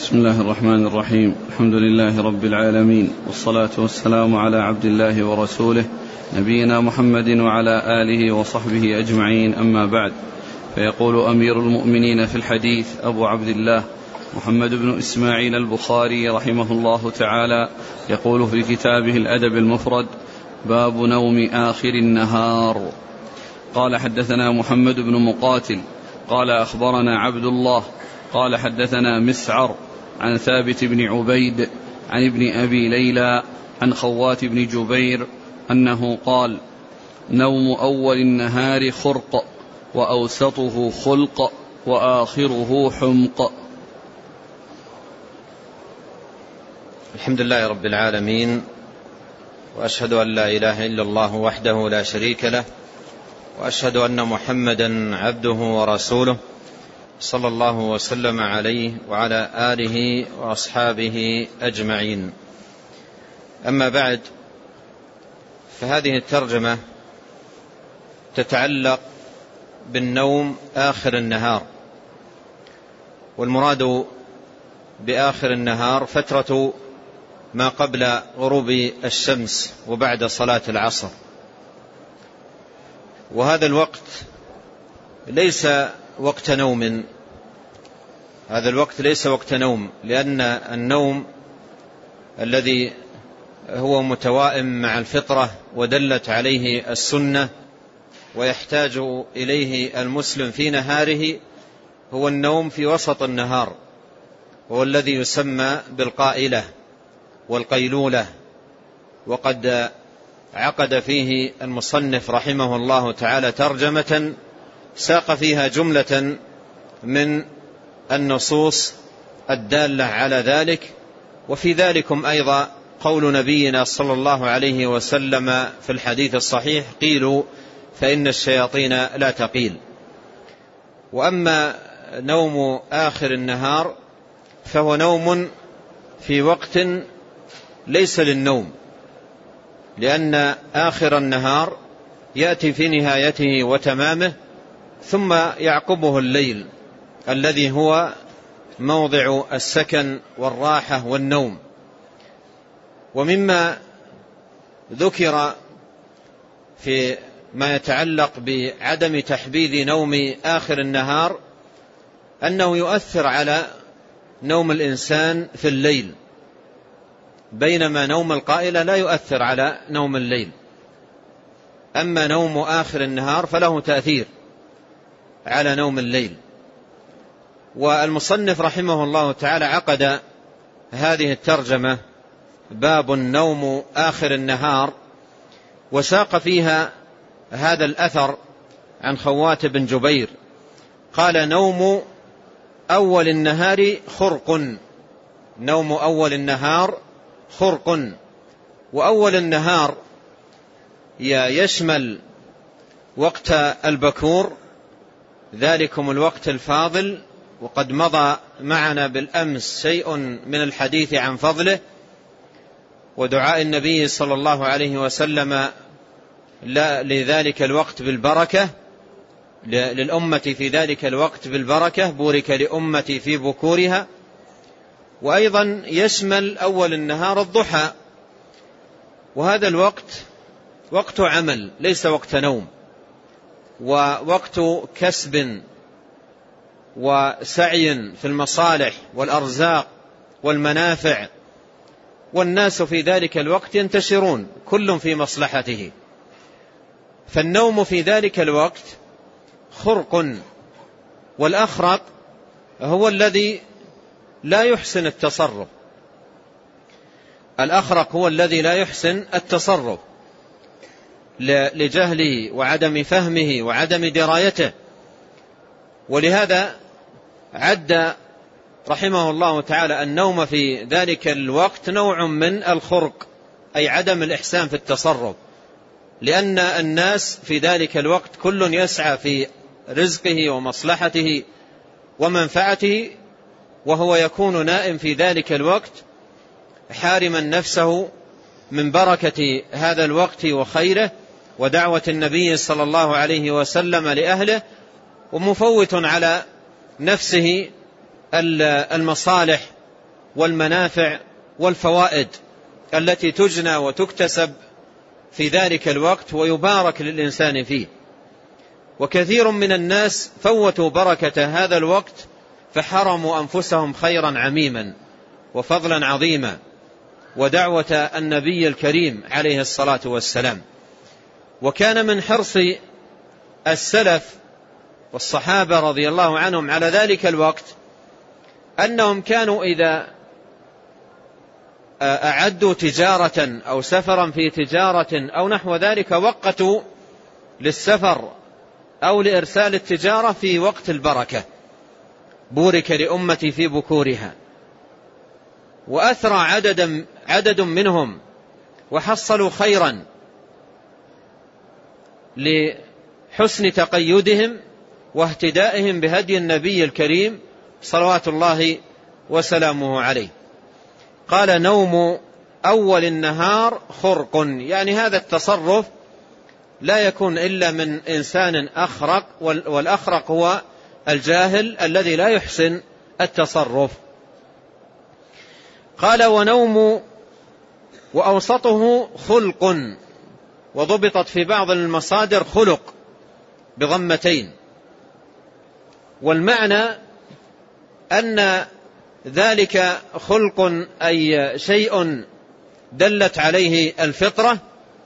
بسم الله الرحمن الرحيم. الحمد لله رب العالمين، والصلاة والسلام على عبد الله ورسوله نبينا محمد وعلى آله وصحبه أجمعين، أما بعد. فيقول أمير المؤمنين في الحديث أبو عبد الله محمد بن إسماعيل البخاري رحمه الله تعالى، يقول في كتابه الأدب المفرد: باب نوم آخر النهار. قال: حدثنا محمد بن مقاتل قال أخبرنا عبد الله قال حدثنا مسعر عن ثابت بن عبيد عن ابن أبي ليلى عن خوات بن جبير أنه قال: نوم أول النهار خرق، وأوسطه خلق، وآخره حمق. الحمد لله رب العالمين، وأشهد أن لا إله إلا الله وحده لا شريك له، وأشهد أن محمدا عبده ورسوله، صلى الله وسلم عليه وعلى آله وأصحابه أجمعين. أما بعد، فهذه الترجمة تتعلق بالنوم آخر النهار، والمراد بآخر النهار فترة ما قبل غروب الشمس وبعد صلاة العصر. وهذا الوقت ليس وقت نوم، هذا الوقت ليس وقت نوم، لأن النوم الذي هو متوائم مع الفطرة ودلت عليه السنة ويحتاج إليه المسلم في نهاره هو النوم في وسط النهار، وهو الذي يسمى بالقائلة والقيلولة. وقد عقد فيه المصنف رحمه الله تعالى ترجمة ساق فيها جملة من النصوص الدالة على ذلك، وفي ذلكم أيضا قول نبينا صلى الله عليه وسلم في الحديث الصحيح: قيلوا فإن الشياطين لا تقيل. وأما نوم آخر النهار فهو نوم في وقت ليس للنوم، لأن آخر النهار يأتي في نهايته وتمامه، ثم يعقبه الليل الذي هو موضع السكن والراحة والنوم. ومما ذكر في ما يتعلق بعدم تحبيذ نوم آخر النهار أنه يؤثر على نوم الإنسان في الليل، بينما نوم القائلة لا يؤثر على نوم الليل. أما نوم آخر النهار فله تأثير على نوم الليل. والمصنف رحمه الله تعالى عقد هذه الترجمة: باب النوم آخر النهار، وساق فيها هذا الأثر عن خوات بن جبير قال: نوم أول النهار خرق. نوم أول النهار خرق. وأول النهار يشمل وقت البكور، ذلكم الوقت الفاضل، وقد مضى معنا بالأمس شيء من الحديث عن فضله ودعاء النبي صلى الله عليه وسلم لذلك الوقت بالبركة، للأمة في ذلك الوقت بالبركة، بورك لأمتي في بكورها. وأيضا يشمل أول النهار الضحى، وهذا الوقت وقت عمل ليس وقت نوم، ووقت كسب وسعي في المصالح والأرزاق والمنافع، والناس في ذلك الوقت ينتشرون كل في مصلحته. فالنوم في ذلك الوقت خرق. والأخرق هو الذي لا يحسن التصرف، الأخرق هو الذي لا يحسن التصرف لجهله وعدم فهمه وعدم درايته. ولهذا عد رحمه الله تعالى النوم في ذلك الوقت نوع من الخرق، أي عدم الإحسان في التصرف، لأن الناس في ذلك الوقت كل يسعى في رزقه ومصلحته ومنفعته، وهو يكون نائم في ذلك الوقت حارما نفسه من بركة هذا الوقت وخيره ودعوة النبي صلى الله عليه وسلم لأهله، ومفوت على نفسه المصالح والمنافع والفوائد التي تجنى وتكتسب في ذلك الوقت ويبارك للإنسان فيه. وكثير من الناس فوتوا بركة هذا الوقت فحرموا أنفسهم خيرا عميما وفضلا عظيما ودعوة النبي الكريم عليه الصلاة والسلام. وكان من حرص السلف والصحابة رضي الله عنهم على ذلك الوقت أنهم كانوا إذا أعدوا تجارة أو سفرا في تجارة أو نحو ذلك وقتوا للسفر أو لإرسال التجارة في وقت البركة، بورك لأمتي في بكورها. وأثرى عدد منهم وحصلوا خيرا لحسن تقيدهم واهتدائهم بهدي النبي الكريم صلوات الله وسلامه عليه. قال: نوم أول النهار خرق، يعني هذا التصرف لا يكون إلا من إنسان أخرق، والأخرق هو الجاهل الذي لا يحسن التصرف. قال: ونوم وأوسطه خلق، وضبطت في بعض المصادر خلق بضمتين، والمعنى أن ذلك خلق أي شيء دلت عليه الفطرة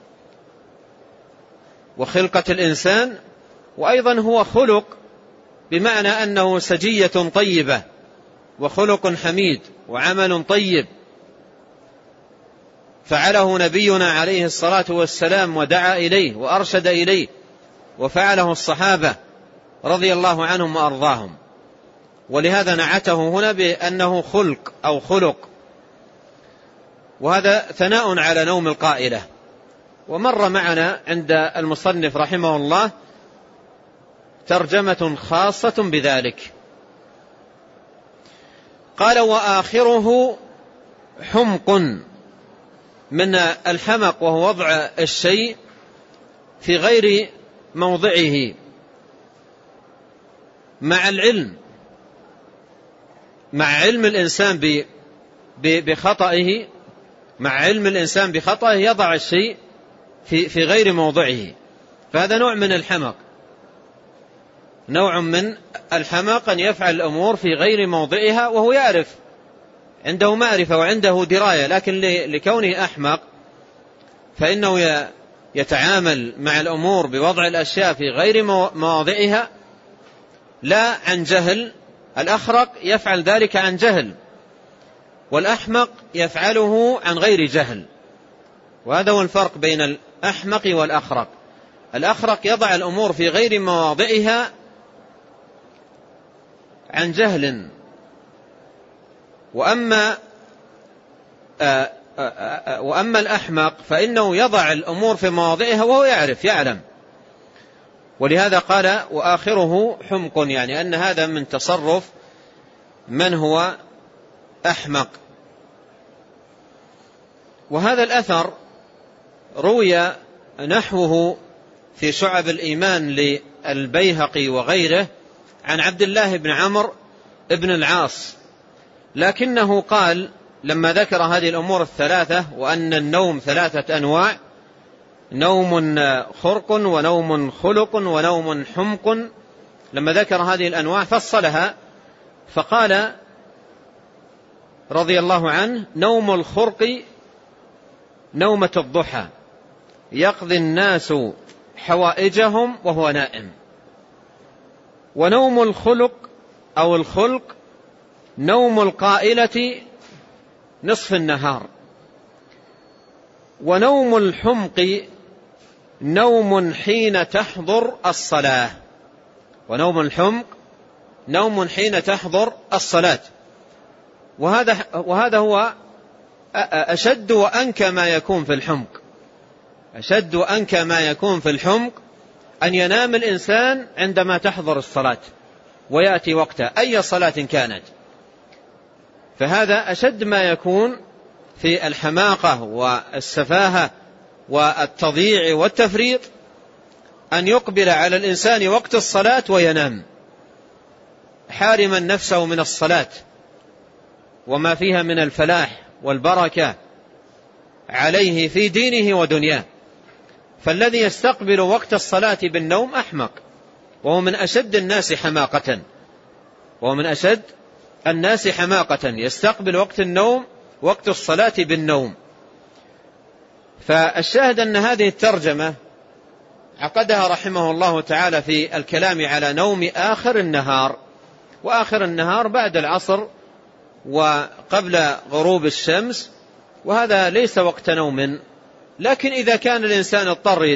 وخلقة الإنسان، وأيضا هو خلق بمعنى أنه سجية طيبة وخلق حميد وعمل طيب فعله نبينا عليه الصلاة والسلام ودعا إليه وأرشد إليه، وفعله الصحابة رضي الله عنهم وأرضاهم. ولهذا نعته هنا بأنه خلق أو خلق، وهذا ثناء على نوم القائلة. ومر معنا عند المصنف رحمه الله ترجمة خاصة بذلك. قال: وآخره حمق، من الحمق وهو وضع الشيء في غير موضعه مع العلم، مع علم الإنسان بخطئه، مع علم الإنسان بخطئه يضع الشيء في غير موضعه، فهذا نوع من الحمق. نوع من الحمق أن يفعل الأمور في غير موضعها وهو يعرف، عنده معرفة وعنده دراية، لكن لكونه أحمق فإنه يتعامل مع الأمور بوضع الأشياء في غير مواضعها لا عن جهل. الأخرق يفعل ذلك عن جهل، والأحمق يفعله عن غير جهل، وهذا هو الفرق بين الأحمق والأخرق. الأخرق يضع الأمور في غير مواضعها عن جهل، وأما الأحمق فإنه يضع الأمور في مواضعها وهو يعلم. ولهذا قال: وآخره حمق، يعني أن هذا من تصرف من هو أحمق. وهذا الأثر روي نحوه في شعب الإيمان للبيهقي وغيره عن عبد الله بن عمرو بن العاص، لكنه قال لما ذكر هذه الأمور الثلاثة وأن النوم ثلاثة أنواع: نوم خرق ونوم خلق ونوم حمق، لما ذكر هذه الأنواع فصلها فقال رضي الله عنه: نوم الخرق نومة الضحى يقضي الناس حوائجهم وهو نائم، ونوم الخلق أو الخلق نوم القائلة نصف النهار، ونوم الحمق نوم حين تحضر الصلاة. ونوم الحمق نوم حين تحضر الصلاة. وهذا هو أشد وأنكى ما يكون في الحمق. أشد وأنكى ما يكون في الحمق أن ينام الإنسان عندما تحضر الصلاة ويأتي وقتها أي صلاة كانت، فهذا أشد ما يكون في الحماقة والسفاهة والتضييع والتفريط، أن يقبل على الإنسان وقت الصلاة وينام حارما نفسه من الصلاة وما فيها من الفلاح والبركة عليه في دينه ودنياه. فالذي يستقبل وقت الصلاة بالنوم أحمق، وهو من أشد الناس حماقة، يستقبل وقت النوم وقت الصلاة بالنوم. فالشاهد أن هذه الترجمة عقدها رحمه الله تعالى في الكلام على نوم آخر النهار، وآخر النهار بعد العصر وقبل غروب الشمس، وهذا ليس وقت نوم. لكن إذا كان الإنسان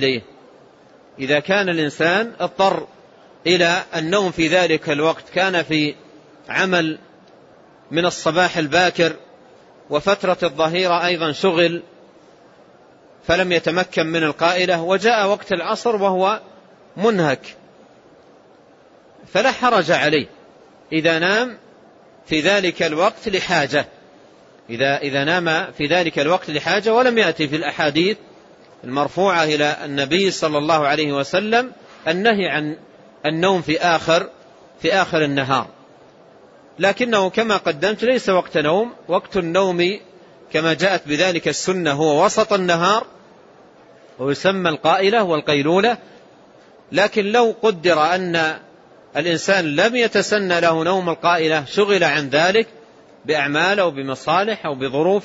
اضطر إلى النوم في ذلك الوقت، كان في عمل من الصباح الباكر وفترة الظهيرة أيضا شغل فلم يتمكن من القائلة، وجاء وقت العصر وهو منهك، فلا حرج عليه إذا نام في ذلك الوقت لحاجة، إذا نام في ذلك الوقت لحاجة. ولم يأتي في الأحاديث المرفوعة إلى النبي صلى الله عليه وسلم النهي عن النوم في آخر النهار، لكنه كما قدمت ليس وقت نوم. وقت النوم كما جاءت بذلك السنة هو وسط النهار، ويسمى القائلة والقيلولة. لكن لو قدر أن الإنسان لم يتسنى له نوم القائلة، شغل عن ذلك بأعمال أو بمصالح أو بظروف،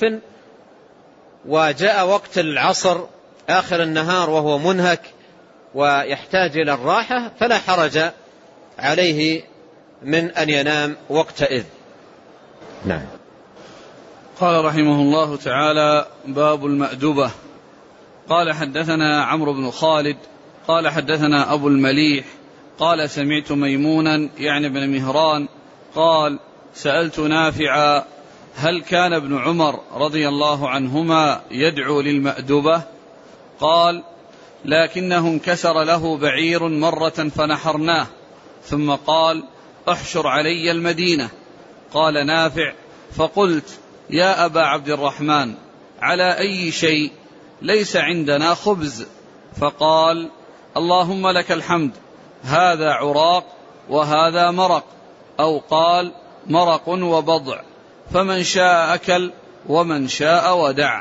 وجاء وقت العصر آخر النهار وهو منهك ويحتاج إلى الراحة، فلا حرج عليه من أن ينام وقتئذ. نعم. قال رحمه الله تعالى: باب المأدبة. قال: حدثنا عمرو بن خالد قال: حدثنا أبو المليح قال: سمعت ميمونا يعني بن مهران قال: سألت نافعا: هل كان ابن عمر رضي الله عنهما يدعو للمأدبة؟ قال: لكنه انكسر له بعير مرة فنحرناه، ثم قال: احشر علي المدينة. قال نافع: فقلت: يا أبا عبد الرحمن، على أي شيء؟ ليس عندنا خبز. فقال: اللهم لك الحمد، هذا عراق وهذا مرق، أو قال: مرق وبضع، فمن شاء أكل ومن شاء ودع.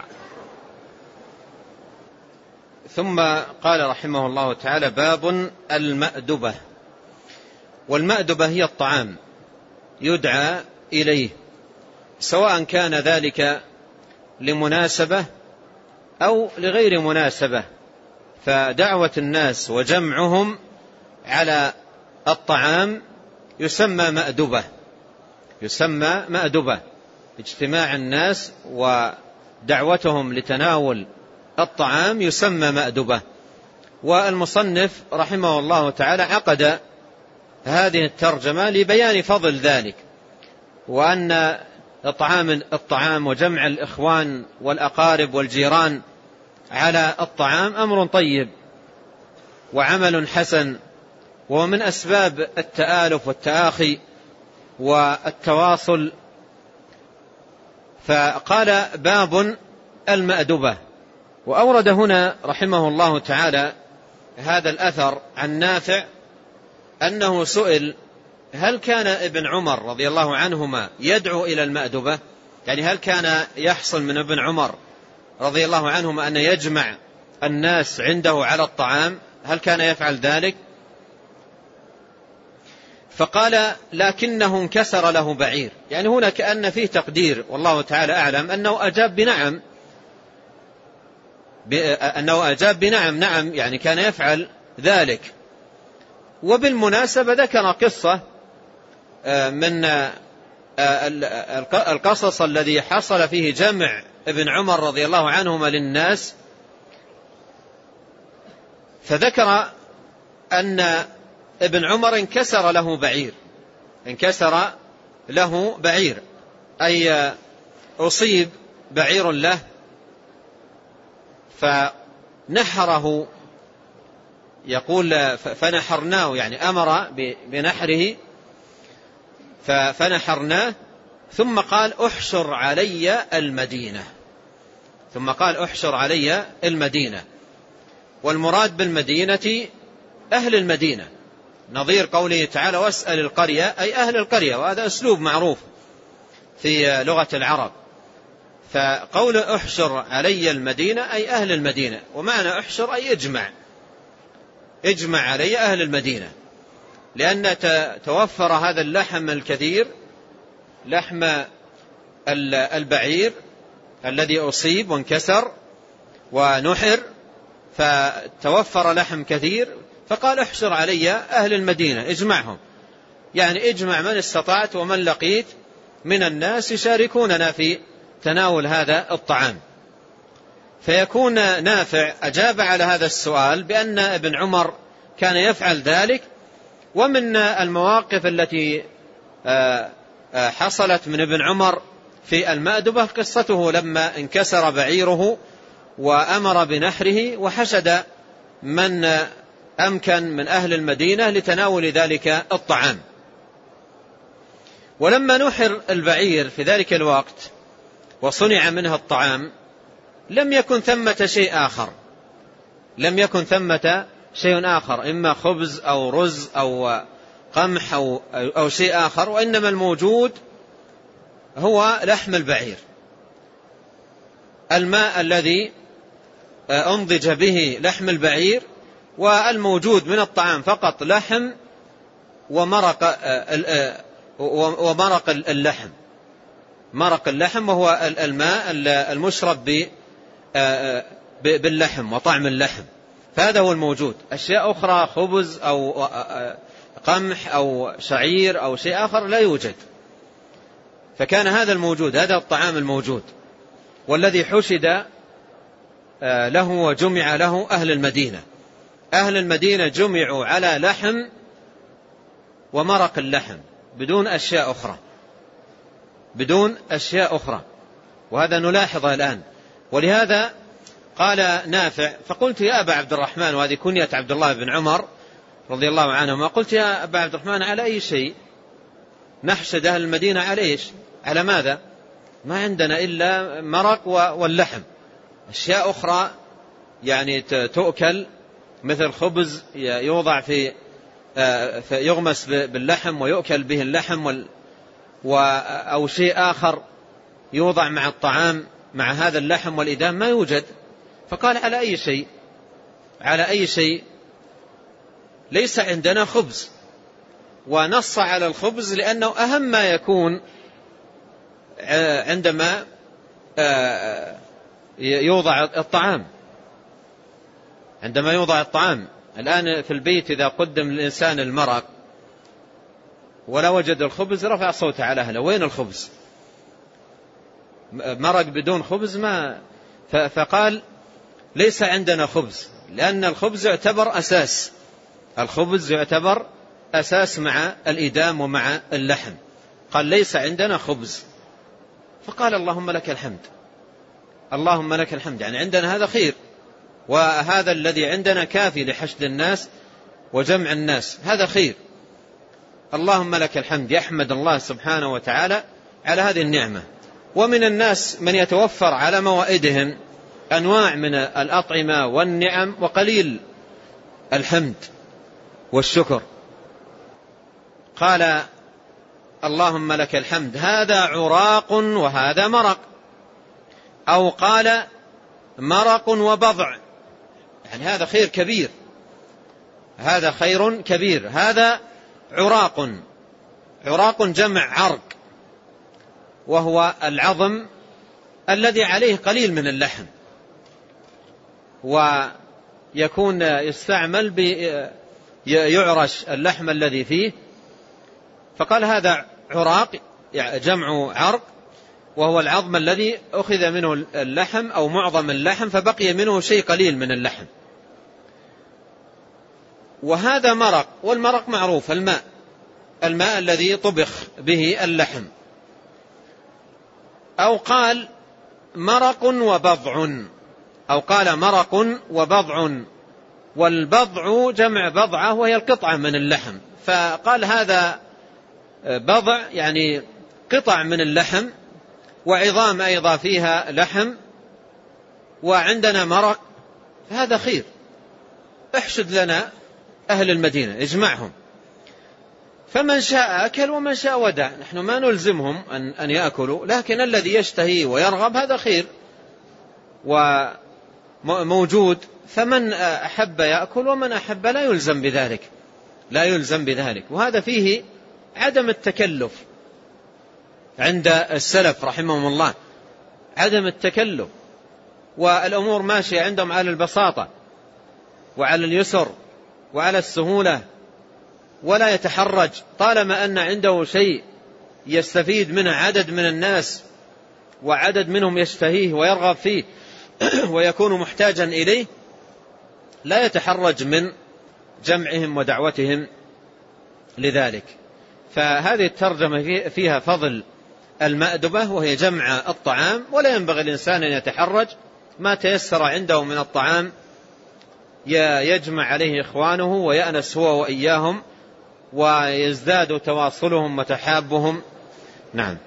ثم قال رحمه الله تعالى: باب المأدبة. والمأدبة هي الطعام يدعى إليه، سواء كان ذلك لمناسبة أو لغير مناسبة، فدعوة الناس وجمعهم على الطعام يسمى مأدبة، اجتماع الناس ودعوتهم لتناول الطعام يسمى مأدبة. والمصنف رحمه الله تعالى عقد هذه الترجمة لبيان فضل ذلك، وأن الطعام وجمع الإخوان والأقارب والجيران على الطعام أمر طيب وعمل حسن، ومن أسباب التآلف والتآخي والتواصل. فقال: باب المأدبة. وأورد هنا رحمه الله تعالى هذا الأثر عن نافع أنه سئل: هل كان ابن عمر رضي الله عنهما يدعو إلى المأدبة؟ يعني هل كان يحصل من ابن عمر رضي الله عنهما أن يجمع الناس عنده على الطعام؟ هل كان يفعل ذلك؟ فقال: لكنه انكسر له بعير. يعني هنا كأن فيه تقدير، والله تعالى أعلم، أنه أجاب بنعم، نعم، يعني كان يفعل ذلك. وبالمناسبة ذكر قصة من القصص الذي حصل فيه جمع ابن عمر رضي الله عنهما للناس، فذكر أن ابن عمر انكسر له بعير، أي أصيب بعير له فنحره، يقول فنحرناه، يعني أمر بنحره فنحرناه، ثم قال: احشر علي المدينة. والمراد بالمدينة أهل المدينة، نظير قوله تعالى: واسأل القرية، أي أهل القرية، وهذا أسلوب معروف في لغة العرب. فقول احشر علي المدينة أي أهل المدينة، ومعنى احشر أي اجمع علي أهل المدينة، لأن توفر هذا اللحم الكثير، لحم البعير الذي أصيب وانكسر ونحر، فتوفر لحم كثير، فقال احشر علي أهل المدينة، اجمعهم، يعني اجمع من استطعت ومن لقيت من الناس يشاركوننا في تناول هذا الطعام. فيكون نافع أجاب على هذا السؤال بأن ابن عمر كان يفعل ذلك. ومن المواقف التي حصلت من ابن عمر في المأدبة قصته لما انكسر بعيره وأمر بنحره، وحشد من أمكن من أهل المدينة لتناول ذلك الطعام. ولما نحر البعير في ذلك الوقت وصنع منها الطعام لم يكن ثمة شيء آخر، إما خبز أو رز أو قمح أو شيء آخر، وإنما الموجود هو لحم البعير، الماء الذي أنضج به لحم البعير، والموجود من الطعام فقط لحم ومرق اللحم، مرق اللحم وهو الماء المشرب باللحم وطعم اللحم، فهذا هو الموجود. أشياء أخرى خبز أو قمح أو شعير أو شيء آخر لا يوجد. فكان هذا الموجود، هذا الطعام الموجود والذي حشد له وجمع له أهل المدينة. أهل المدينة جمعوا على لحم ومرق اللحم بدون أشياء أخرى، وهذا نلاحظه الآن. ولهذا قال نافع: فقلت يا أبا عبد الرحمن، وهذه كنية عبد الله بن عمر رضي الله عنهما، قلت يا أبا عبد الرحمن على أي شيء نحشد أهل المدينة؟ على ماذا؟ ما عندنا إلا مرق واللحم، أشياء أخرى يعني تؤكل مثل خبز يوضع في يغمس باللحم ويؤكل به اللحم، أو شيء آخر يوضع مع الطعام مع هذا اللحم والإدام ما يوجد. فقال على أي شيء؟ ليس عندنا خبز. ونص على الخبز لأنه أهم ما يكون عندما يوضع الطعام. عندما يوضع الطعام الآن في البيت إذا قدم للإنسان المرق ولا وجد الخبز رفع صوته على أهله: وين الخبز؟ مرق بدون خبز ما. فقال ليس عندنا خبز، لأن الخبز يعتبر أساس مع الإدام ومع اللحم. قال ليس عندنا خبز. فقال اللهم لك الحمد، يعني عندنا هذا خير، وهذا الذي عندنا كافي لحشد الناس وجمع الناس، هذا خير، اللهم لك الحمد. يحمد الله سبحانه وتعالى على هذه النعمة. ومن الناس من يتوفر على موائدهم أنواع من الأطعمة والنعم وقليل الحمد والشكر. قال اللهم لك الحمد، هذا عراق وهذا مرق، أو قال مرق وبضع، يعني هذا خير كبير، هذا خير كبير. هذا عراق جمع عرق، وهو العظم الذي عليه قليل من اللحم، ويكون يستعمل يعرش اللحم الذي فيه. فقال هذا عراق جمع عرق، وهو العظم الذي أخذ منه اللحم أو معظم اللحم فبقي منه شيء قليل من اللحم. وهذا مرق، والمرق معروف الماء الذي طبخ به اللحم. أو قال مرق وبضع، والبضع جمع بضعة وهي القطعة من اللحم. فقال هذا بضع يعني قطع من اللحم، وعظام أيضا فيها لحم، وعندنا مرق، هذا خير. احشد لنا أهل المدينة، اجمعهم. فمن شاء أكل ومن شاء ودع. نحن ما نلزمهم أن يأكلوا، لكن الذي يشتهي ويرغب هذا خير وموجود، فمن أحب يأكل ومن أحب لا يلزم بذلك. وهذا فيه عدم التكلف عند السلف رحمهم الله، عدم التكلف، والأمور ماشية عندهم على البساطة وعلى اليسر وعلى السهولة، ولا يتحرج طالما أن عنده شيء يستفيد منه عدد من الناس وعدد منهم يشتهيه ويرغب فيه ويكون محتاجا إليه، لا يتحرج من جمعهم ودعوتهم لذلك. فهذه الترجمة فيها فضل المأدبة وهي جمع الطعام، ولا ينبغي الإنسان أن يتحرج، ما تيسر عنده من الطعام يجمع عليه إخوانه ويأنس هو وإياهم ويزداد تواصلهم وتحابهم. نعم.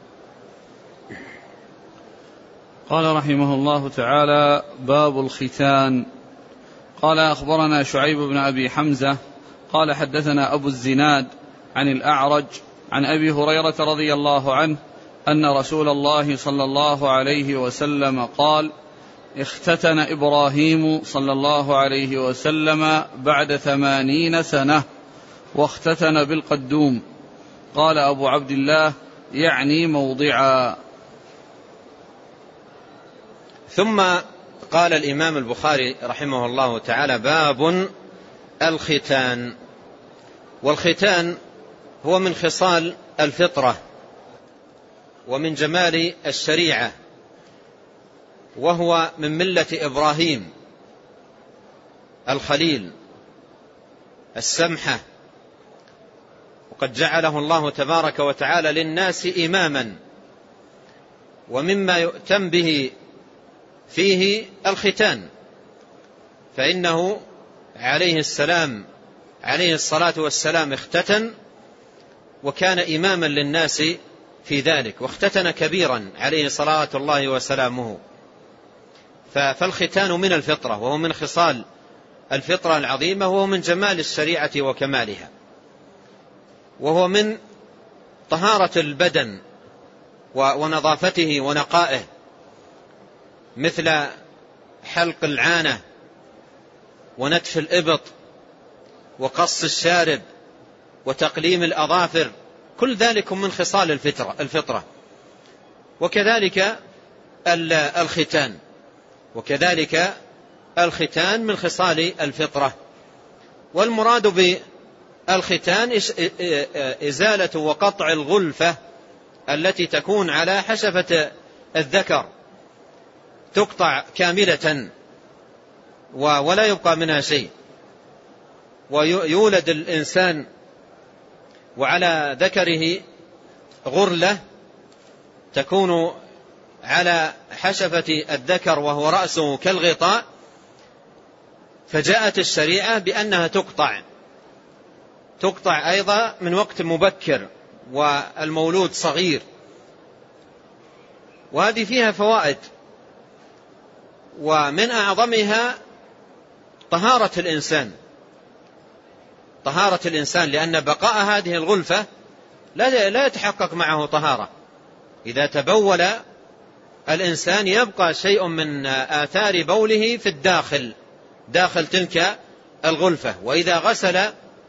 قال رحمه الله تعالى: باب الختان. قال: أخبرنا شعيب بن أبي حمزة قال: حدثنا أبو الزناد عن الأعرج عن أبي هريرة رضي الله عنه أن رسول الله صلى الله عليه وسلم قال: اختتن إبراهيم صلى الله عليه وسلم بعد 80 سنة واختتن بالقدوم. قال أبو عبد الله: يعني موضعا. ثم قال الإمام البخاري رحمه الله تعالى: باب الختان. والختان هو من خصال الفطرة ومن جمال الشريعة، وهو من ملة إبراهيم الخليل السمحة، وقد جعله الله تبارك وتعالى للناس إماما. ومما يؤتم به فيه الختان، فإنه عليه الصلاة والسلام اختتن وكان إماما للناس في ذلك، واختتن كبيرا عليه صلاة الله وسلامه. فالختان من الفطرة، وهو من خصال الفطرة العظيمة، وهو من جمال الشريعة وكمالها، وهو من طهارة البدن ونظافته ونقائه، مثل حلق العانة ونتف الإبط وقص الشارب وتقليم الأظافر، كل ذلك من خصال الفطرة. وكذلك الختان من خصال الفطرة. والمراد بالختان إزالة وقطع الغلفة التي تكون على حشفة الذكر، تقطع كاملة ولا يبقى منها شيء. ويولد الإنسان وعلى ذكره غرلة تكون على حشفة الذكر وهو رأسه كالغطاء، فجاءت الشريعة بأنها تقطع أيضا من وقت مبكر والمولود صغير. وهذه فيها فوائد، ومن أعظمها طهارة الإنسان، لأن بقاء هذه الغلفة لا يتحقق معه طهارة. إذا تبول الإنسان يبقى شيء من آثار بوله في داخل تلك الغلفة، وإذا غسل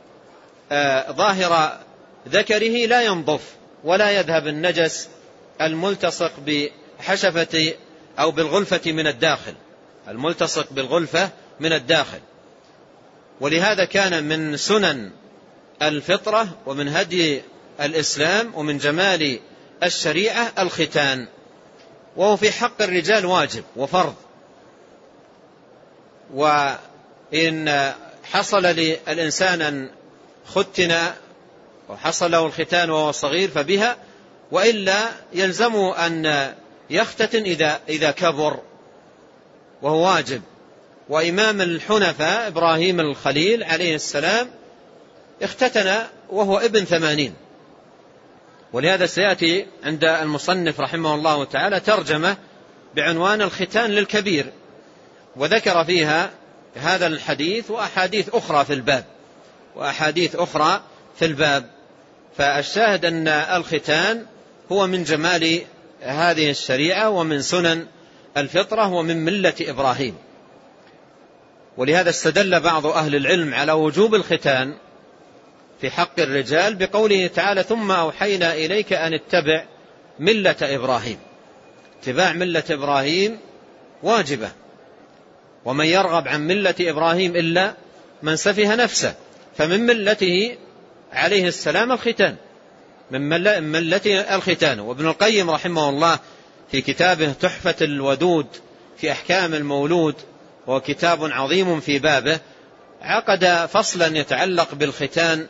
ظاهر ذكره لا ينظف ولا يذهب النجس الملتصق بحشفة أو بالغلفة من الداخل. ولهذا كان من سنن الفطرة ومن هدي الإسلام ومن جمال الشريعة الختان، وهو في حق الرجال واجب وفرض. وإن حصل للإنسان أن ختن وحصل له الختان وهو صغير فبها، وإلا يلزمه أن يختتن إذا كبر، وهو واجب. وإمام الحنفاء إبراهيم الخليل عليه السلام اختتن وهو ابن 80. ولهذا سيأتي عند المصنف رحمه الله تعالى ترجمة بعنوان الختان للكبير، وذكر فيها هذا الحديث وأحاديث أخرى في الباب فالشاهد أن الختان هو من جمال هذه الشريعة ومن سنن الفطرة ومن ملة إبراهيم. ولهذا استدل بعض أهل العلم على وجوب الختان في حق الرجال بقوله تعالى ثم أوحينا إليك أن اتبع ملة إبراهيم. اتباع ملة إبراهيم واجبة، ومن يرغب عن ملة إبراهيم إلا من سفه نفسه، فمن ملته عليه السلام الختان، من ملته الختان. وابن القيم رحمه الله في كتابه تحفة الودود في أحكام المولود، وكتاب عظيم في بابه، عقد فصلا يتعلق بالختان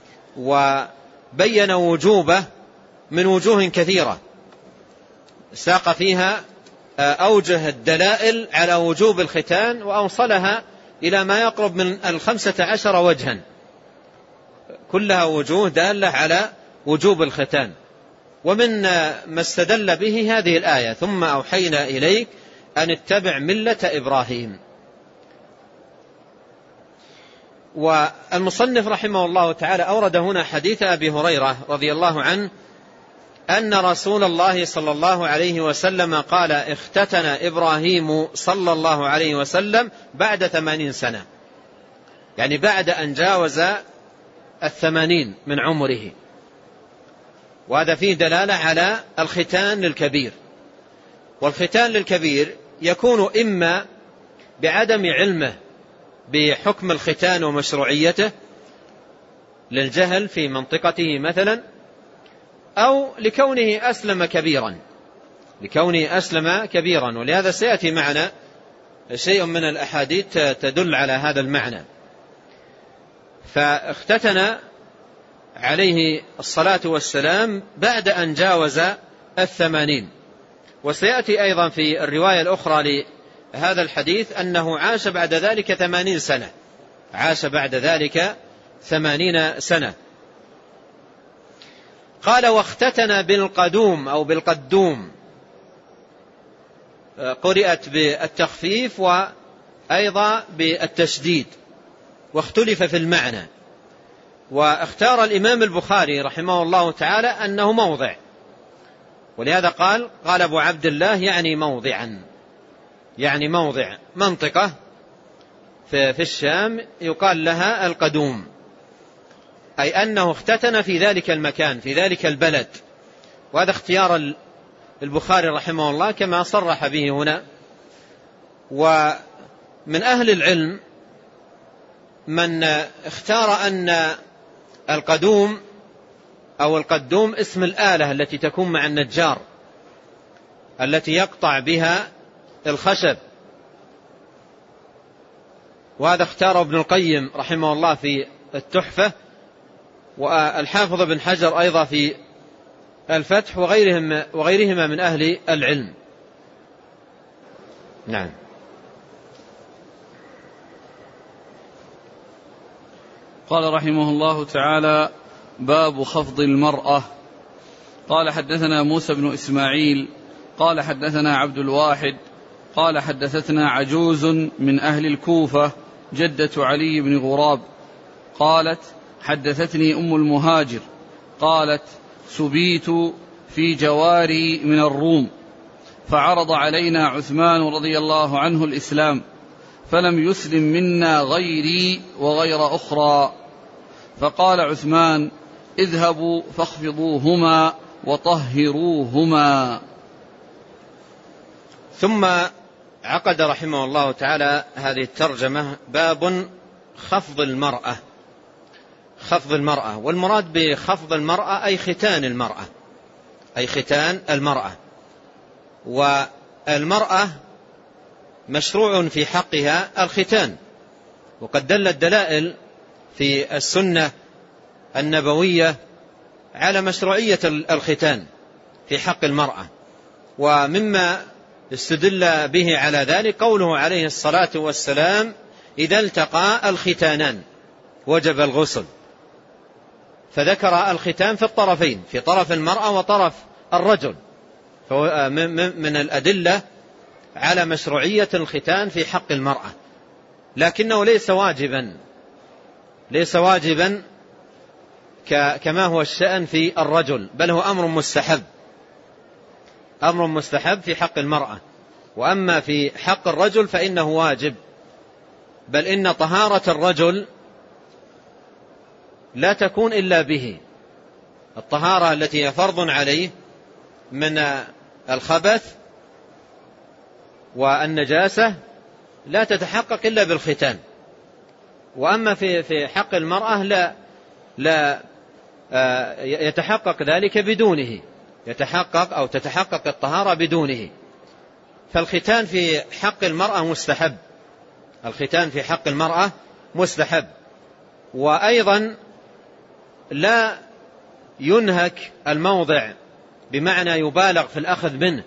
وبين وجوبه من وجوه كثيرة، ساق فيها أوجه الدلائل على وجوب الختان وأوصلها إلى ما يقرب من 15 وجها، كلها وجوه دالة على وجوب الختان. ومن ما استدل به هذه الآية ثم أوحينا إليك أن اتبع ملة إبراهيم. والمصنف رحمه الله تعالى أورد هنا حديث أبي هريرة رضي الله عنه أن رسول الله صلى الله عليه وسلم قال اختتن إبراهيم صلى الله عليه وسلم بعد 80 سنة، يعني بعد أن جاوز 80 من عمره. وهذا فيه دلالة على الختان للكبير. والختان للكبير يكون إما بعدم علمه بحكم الختان ومشروعيته للجهل في منطقته مثلا، أو لكونه أسلم كبيرا، ولهذا سيأتي معنا شيء من الأحاديث تدل على هذا المعنى. فاختتن عليه الصلاة والسلام بعد أن جاوز 80. وسيأتي أيضا في الرواية الأخرى لهذا الحديث أنه عاش بعد ذلك 80 سنة، عاش بعد ذلك 80 سنة. قال واختتن بالقدوم أو بالقدوم، قرئت بالتخفيف وأيضا بالتشديد، واختلف في المعنى. واختار الإمام البخاري رحمه الله تعالى أنه موضع، ولهذا قال أبو عبد الله يعني موضعا، يعني موضع منطقة في الشام يقال لها القدوم، أي أنه اختتن في ذلك المكان في ذلك البلد. وهذا اختيار البخاري رحمه الله كما صرح به هنا. ومن أهل العلم من اختار أن القدوم أو القدوم اسم الآلة التي تكون مع النجار التي يقطع بها الخشب، وهذا اختاره ابن القيم رحمه الله في التحفة، والحافظ بن حجر أيضا في الفتح، وغيرهما من أهل العلم. نعم. قال رحمه الله تعالى باب خفض المرأة. قال حدثنا موسى بن إسماعيل قال حدثنا عبد الواحد قال حدثتنا عجوز من أهل الكوفة جدة علي بن غراب قالت حدثتني أم المهاجر قالت سبيت في جواري من الروم، فعرض علينا عثمان رضي الله عنه الإسلام، فلم يسلم منا غيري وغير أخرى، فقال عثمان اذهبوا فاخفضوهما وطهروهما. ثم عقد رحمه الله تعالى هذه الترجمة باب خفض المرأة. خفض المرأة، والمراد بخفض المرأة أي ختان المرأة، أي ختان المرأة. والمرأة مشروع في حقها الختان، وقد دلت دلائل في السنة النبوية على مشروعية الختان في حق المرأة. ومما استدل به على ذلك قوله عليه الصلاة والسلام إذا التقى الختانان وجب الغسل، فذكر الختان في الطرفين، في طرف المرأة وطرف الرجل، فهو من الأدلة على مشروعية الختان في حق المرأة، لكنه ليس واجبا كما هو الشأن في الرجل، بل هو أمر مستحب في حق المرأة. وأما في حق الرجل فإنه واجب، بل إن طهارة الرجل لا تكون إلا به. الطهارة التي هي فرض عليه من الخبث والنجاسة لا تتحقق إلا بالختان. وأما في حق المرأة لا يتحقق ذلك بدونه، يتحقق أو تتحقق الطهارة بدونه. فالختان في حق المرأة مستحب، الختان في حق المرأة مستحب. وأيضا لا ينهك الموضع، بمعنى يبالغ في الأخذ منه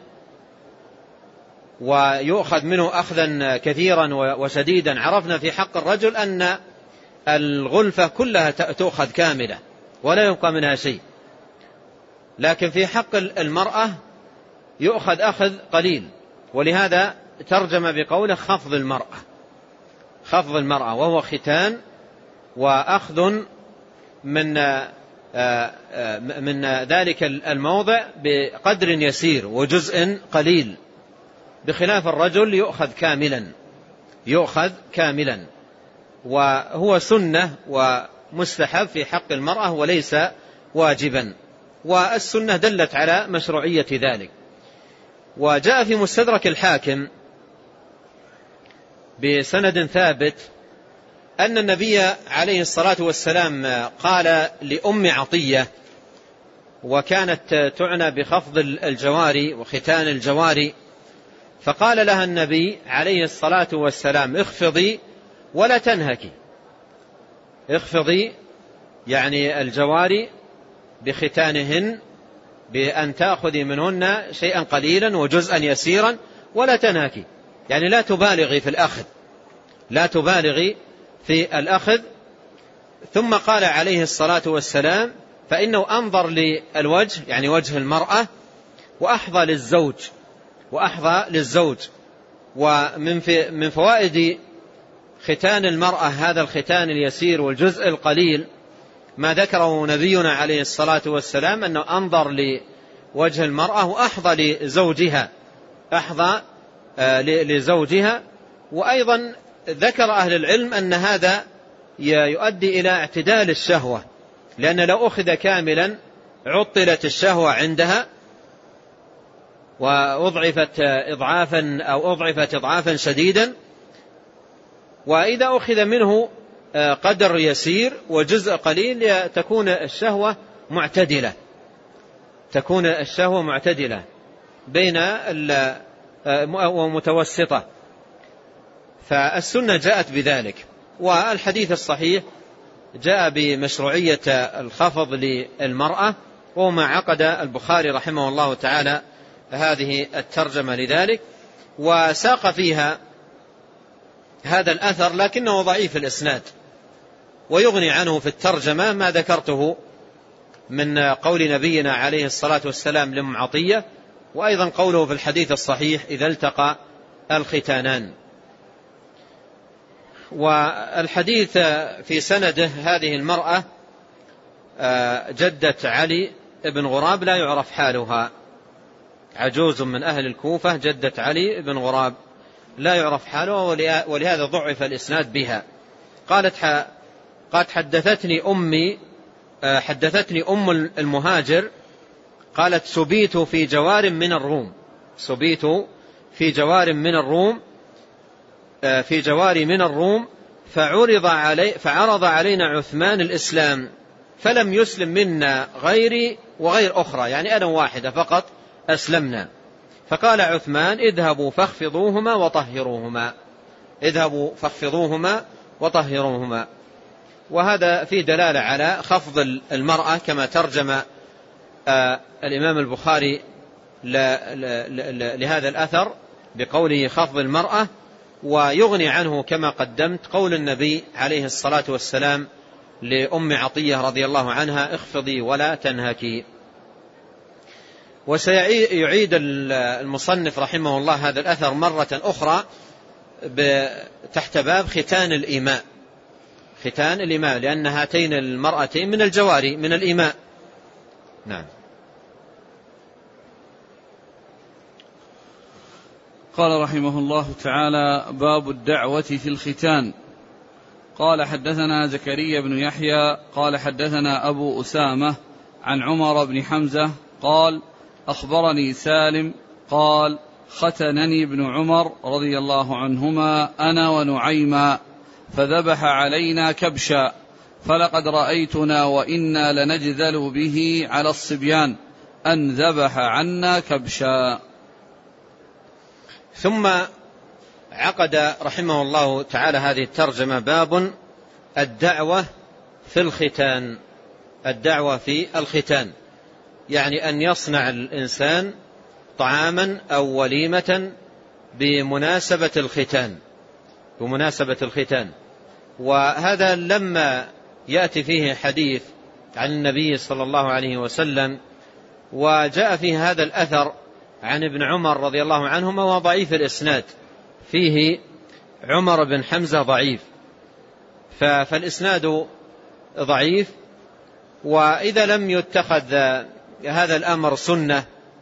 ويؤخذ منه أخذا كثيرا وشديدا. عرفنا في حق الرجل أن الغلفة كلها تؤخذ كاملة ولا يبقى منها شيء، لكن في حق المرأة يؤخذ أخذ قليل، ولهذا ترجم بقوله خفض المرأة، وهو ختان وأخذ من ذلك الموضع بقدر يسير وجزء قليل، بخلاف الرجل يؤخذ كاملا، وهو سنة ومستحب في حق المرأة وليس واجبا. والسنة دلت على مشروعية ذلك. وجاء في مستدرك الحاكم بسند ثابت أن النبي عليه الصلاة والسلام قال لأم عطية، وكانت تعنى بخفض الجواري وختان الجواري، فقال لها النبي عليه الصلاة والسلام اخفضي ولا تنهكي. اخفضي يعني الجواري بختانهن، بأن تأخذي منهن شيئا قليلا وجزءا يسيرا، ولا تنهكي يعني لا تبالغي في الأخذ. ثم قال عليه الصلاة والسلام فإنه أنظر للوجه، يعني وجه المرأة، وأحظى للزوج. ومن فوائد ختان المرأة هذا الختان اليسير والجزء القليل ما ذكره نبينا عليه الصلاة والسلام، أنه أنظر لوجه المرأة وأحظى لزوجها. وأيضا ذكر أهل العلم أن هذا يؤدي إلى اعتدال الشهوة، لأن لو أخذ كاملا عطلت الشهوة عندها وأضعفت إضعافا شديدا. وإذا أخذ منه قدر يسير وجزء قليل تكون الشهوة معتدلة بين ومتوسطة. فالسنة جاءت بذلك. والحديث الصحيح جاء بمشروعية الخفض للمرأة، وما عقد البخاري رحمه الله تعالى هذه الترجمة لذلك، وساق فيها هذا الأثر لكنه ضعيف الإسناد، ويغني عنه في الترجمة ما ذكرته من قول نبينا عليه الصلاة والسلام لأم عطية، وأيضا قوله في الحديث الصحيح إذا التقى الختانان. والحديث في سنده هذه المرأة جدة علي بن غراب لا يعرف حالها، عجوز من أهل الكوفة، جدة علي بن غراب لا يعرف حالها، ولهذا ضعف الإسناد بها. قالت حدثتني أم المهاجر، قالت سبيت في جوار من الروم فعرض علينا عثمان الإسلام فلم يسلم منا غيري وغير أخرى، يعني أنا واحدة فقط أسلمنا. فقال عثمان اذهبوا فاخفضوهما وطهروهما. وهذا فيه دلالة على خفض المرأة كما ترجم الإمام البخاري لهذا الأثر بقوله خفض المرأة. ويغني عنه كما قدمت قول النبي عليه الصلاة والسلام لأم عطية رضي الله عنها اخفضي ولا تنهكي. وسيعيد المصنف رحمه الله هذا الأثر مرة أخرى تحت باب ختان الإيماء، ختان الإماء، لأن هاتين المرأتين من الجواري من الإماء. نعم. قال رحمه الله تعالى: باب الدعوة في الختان. قال: حدثنا زكريا بن يحيى قال حدثنا أبو أسامة عن عمر بن حمزة قال: أخبرني سالم قال: ختنني ابن عمر رضي الله عنهما أنا ونعيما، فذبح علينا كبشا، فلقد رأيتنا وإنا لنجذل به على الصبيان أن ذبح عنا كبشا. ثم عقد رحمه الله تعالى هذه الترجمة: باب الدعوة في الختان. الدعوة في الختان يعني أن يصنع الإنسان طعاما أو وليمة بمناسبة الختان. وهذا لما يأتي فيه حديث عن النبي صلى الله عليه وسلم، وجاء فيه هذا الأثر عن ابن عمر رضي الله عنهما وضعيف الإسناد، فيه عمر بن حمزة ضعيف، فالإسناد ضعيف. وإذا لم يتخذ هذا الأمر سنة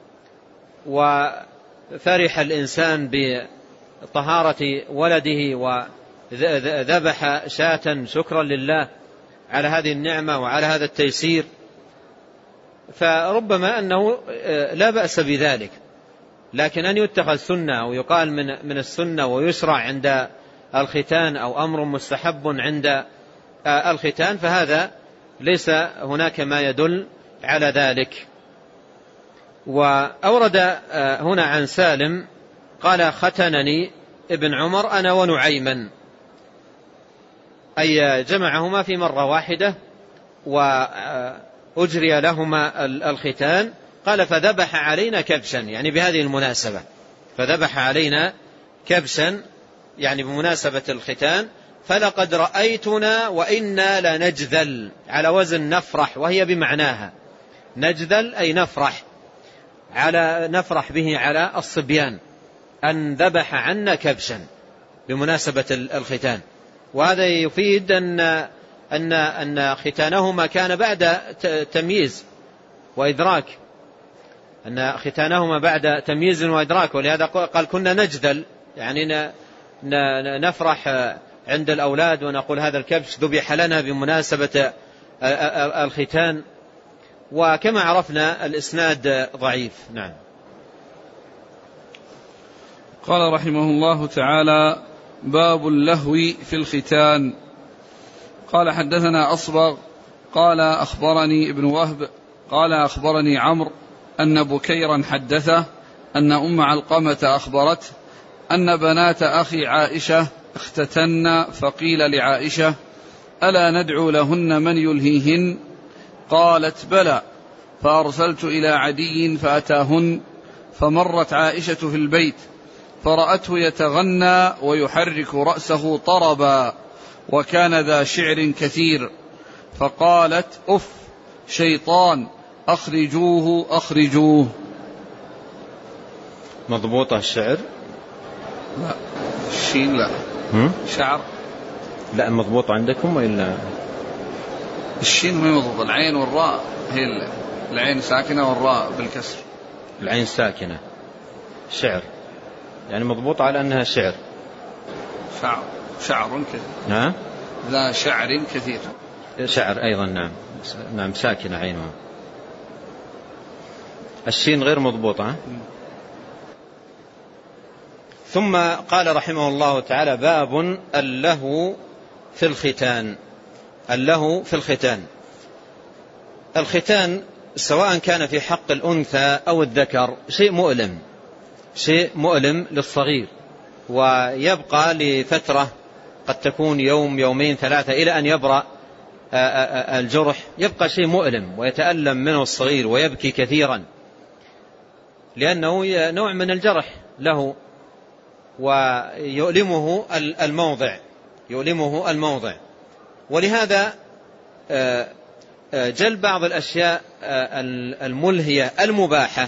وفرح الإنسان بطهارة ولده وذبح شاة شكرا لله على هذه النعمة وعلى هذا التيسير، فربما أنه لا بأس بذلك. لكن أن يتخذ سنة أو يقال من السنة ويشرع عند الختان أو أمر مستحب عند الختان، فهذا ليس هناك ما يدل على ذلك. وأورد هنا عن سالم قال: ختنني ابن عمر أنا ونعيما، أي جمعهما في مرة واحدة وأجري لهما الختان. قال: فذبح علينا كبشا، يعني بهذه المناسبة، فذبح علينا كبشا يعني بمناسبة الختان. فلقد رأيتنا وإنا لنجذل، على وزن نفرح، وهي بمعناها نجذل أي نفرح، نفرح به على الصبيان أن ذبح عنا كبشا بمناسبة الختان. وهذا يفيد أن ختانهما كان بعد تمييز وإدراك، أن ختانهما بعد تمييز وإدراك. ولهذا قال: كنا نجذل، يعني نفرح عند الأولاد ونقول هذا الكبش ذبح لنا بمناسبة الختان. وكما عرفنا الإسناد ضعيف. نعم. قال رحمه الله تعالى: باب اللهو في الختان. قال: حدثنا أصبغ قال أخبرني ابن وهب قال أخبرني عمرو أن بكيرا حدثه أن أم علقمة أخبرته أن بنات أخي عائشة اختتن، فقيل لعائشة: ألا ندعو لهن من يلهيهن؟ قالت: بلى. فأرسلت إلى عدي فأتاهن، فمرت عائشة في البيت فرأته يتغنى ويحرك رأسه طربا، وكان ذا شعر كثير، فقالت: أف، شيطان، أخرجوه أخرجوه. مضبوطة الشعر؟ لا، الشين لا. شعر لا، مضبوط عندكم وإلا؟ الشين ما مضبوط، العين والراء هي العين ساكنة والراء بالكسر. العين ساكنة شعر، يعني مضبوط على أنها شعر. شعر كثير. نعم، ذا شعر كثير. شعر أيضا. نعم نعم، ساكنة عينها. الشين غير مضبوطة. ثم قال رحمه الله تعالى: باب اللهو في الختان. اللهو في الختان. الختان سواء كان في حق الأنثى أو الذكر شيء مؤلم للصغير، ويبقى لفترة قد تكون يوم يومين ثلاثة إلى أن يبرأ الجرح. يبقى شيء مؤلم ويتألم منه الصغير ويبكي كثيرا، لأنه نوع من الجرح له، ويؤلمه الموضع. ولهذا جل بعض الأشياء الملهية المباحة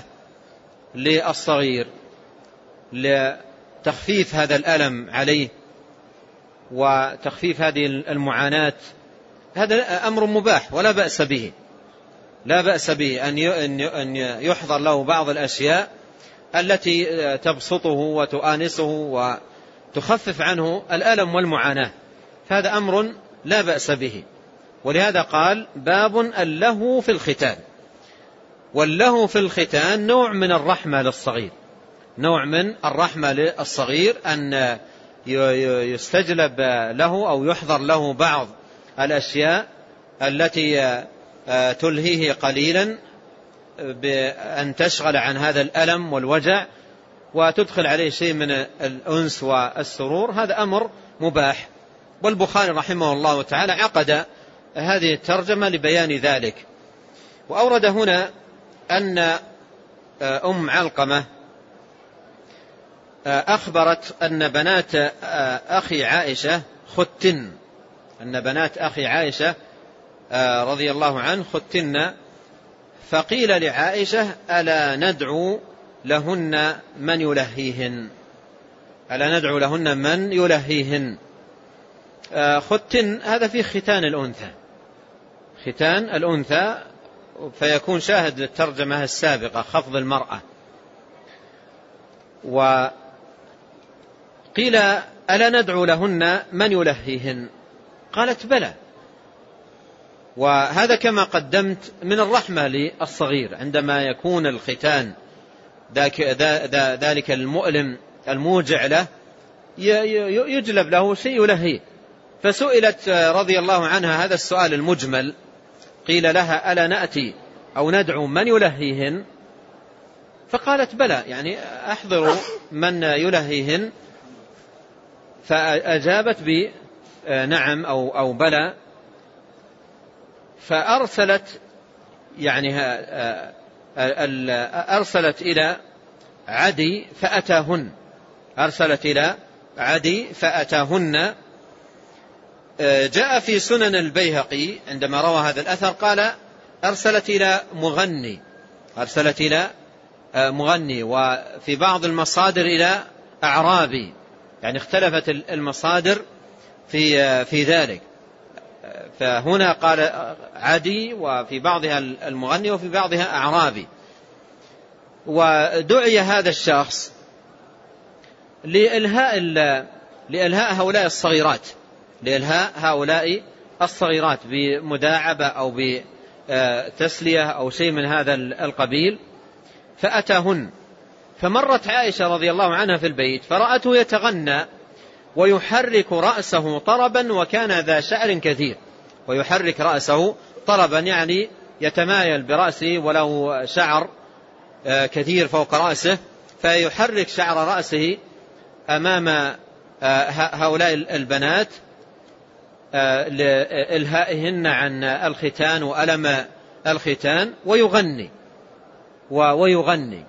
للصغير لتخفيف هذا الألم عليه وتخفيف هذه المعاناة، هذا أمر مباح ولا بأس به، لا بأس به أن يحضر له بعض الأشياء التي تبسطه وتؤانسه وتخفف عنه الألم والمعاناة، فهذا أمر لا بأس به. ولهذا قال باب اللهو في الختان. واللهو في الختان نوع من الرحمة للصغير، نوع من الرحمة للصغير، أن يستجلب له أو يحضر له بعض الأشياء التي تلهيه قليلا بأن تشغل عن هذا الألم والوجع وتدخل عليه شيء من الأنس والسرور، هذا أمر مباح. والبخاري رحمه الله تعالى عقد هذه الترجمة لبيان ذلك. وأورد هنا أن أم علقمة أخبرت أن بنات أخي عائشة ختن، أن بنات أخي عائشة رضي الله عنه ختن، فقيل لعائشة ألا ندعو لهن من يلهيهن، ألا ندعو لهن من يلهيهن. ختن هذا في ختان الأنثى، ختان الأنثى، فيكون شاهد للترجمة السابقة خفض المرأة. وقيل ألا ندعو لهن من يلهيهن، قالت بلى. وهذا كما قدمت من الرحمة للصغير، عندما يكون الختان ذلك المؤلم الموجع له يجلب له شيء يلهيه. فسئلت رضي الله عنها هذا السؤال المجمل، قيل لها ألا نأتي أو ندعو من يلهيهن، فقالت بلى، يعني أحضروا من يلهيهن. فأجابت بنعم أو بلى. فأرسلت يعني أرسلت إلى عدي فأتاهن، أرسلت إلى عدي فأتاهن. جاء في سنن البيهقي عندما روى هذا الأثر قال أرسلت إلى مغني، أرسلت إلى مغني، وفي بعض المصادر إلى أعرابي، يعني اختلفت المصادر في ذلك. فهنا قال عدي، وفي بعضها المغني وفي بعضها أعرابي. ودعي هذا الشخص لإلهاء هؤلاء الصغيرات، لإلهاء هؤلاء الصغيرات بمداعبة أو بتسلية أو شيء من هذا القبيل. فأتاهن، فمرت عائشة رضي الله عنها في البيت فرأته يتغنى ويحرك رأسه طربا، وكان ذا شعر كثير، ويحرك رأسه طربا يعني يتمايل برأسه وله شعر كثير فوق رأسه، فيحرك شعر رأسه أمام هؤلاء البنات لإلهائهن عن الختان وألم الختان، ويغني.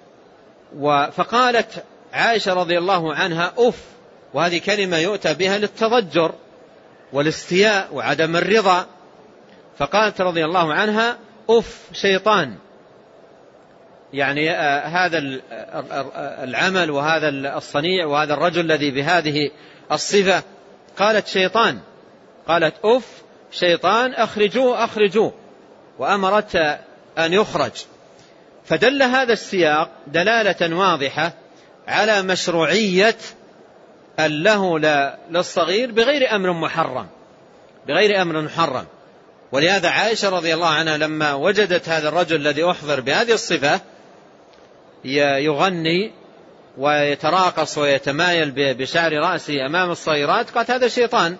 فقالت عائشة رضي الله عنها أف، وهذه كلمة يؤتى بها للتضجر والاستياء وعدم الرضا. فقالت رضي الله عنها أف شيطان، يعني هذا العمل وهذا الصنيع وهذا الرجل الذي بهذه الصفة، قالت شيطان، قالت أف شيطان، أخرجوه أخرجوه، وأمرت أن يخرج. فدل هذا السياق دلالة واضحة على مشروعية اللهو للصغير بغير أمر محرم، بغير أمر محرم. ولهذا عائشة رضي الله عنها لما وجدت هذا الرجل الذي أحضر بهذه الصفة يغني ويتراقص ويتمايل بشعر رأسه أمام الصغيرات، قالت هذا شيطان،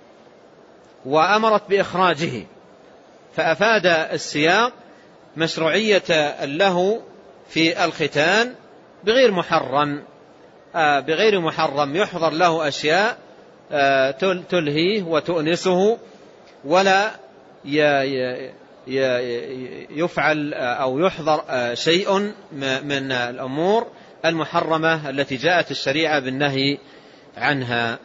وأمرت بإخراجه. فأفاد السياق مشروعية اللهو في الختان بغير محرم، بغير محرم، يحضر له أشياء تلهيه وتؤنسه، ولا يفعل أو يحضر شيء من الأمور المحرمة التي جاءت الشريعة بالنهي عنها.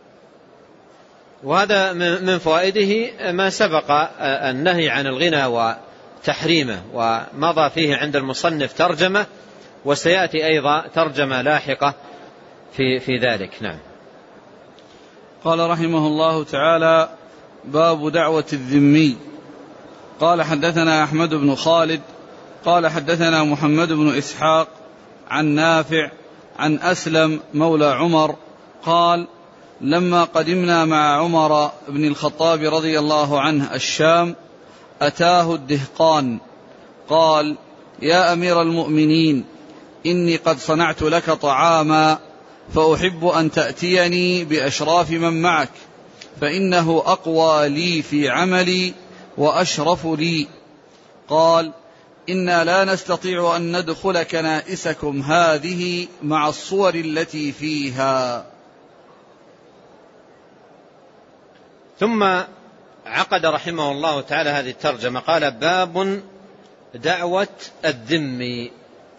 وهذا من فوائده ما سبق النهي عن الغنى وتحريمه، ومضى فيه عند المصنف ترجمة، وسيأتي أيضا ترجمة لاحقة في ذلك. نعم. قال رحمه الله تعالى: باب دعوة الذمي. قال: حدثنا أحمد بن خالد قال حدثنا محمد بن إسحاق عن نافع عن أسلم مولى عمر قال: لما قدمنا مع عمر بن الخطاب رضي الله عنه الشام أتاه الدهقان قال: يا أمير المؤمنين، إني قد صنعت لك طعاما فأحب أن تأتيني بأشراف من معك، فإنه أقوى لي في عملي وأشرف لي. قال: إنا لا نستطيع أن ندخل كنائسكم هذه مع الصور التي فيها. ثم عقد رحمه الله تعالى هذه الترجمة، قال: باب دعوة الذمي.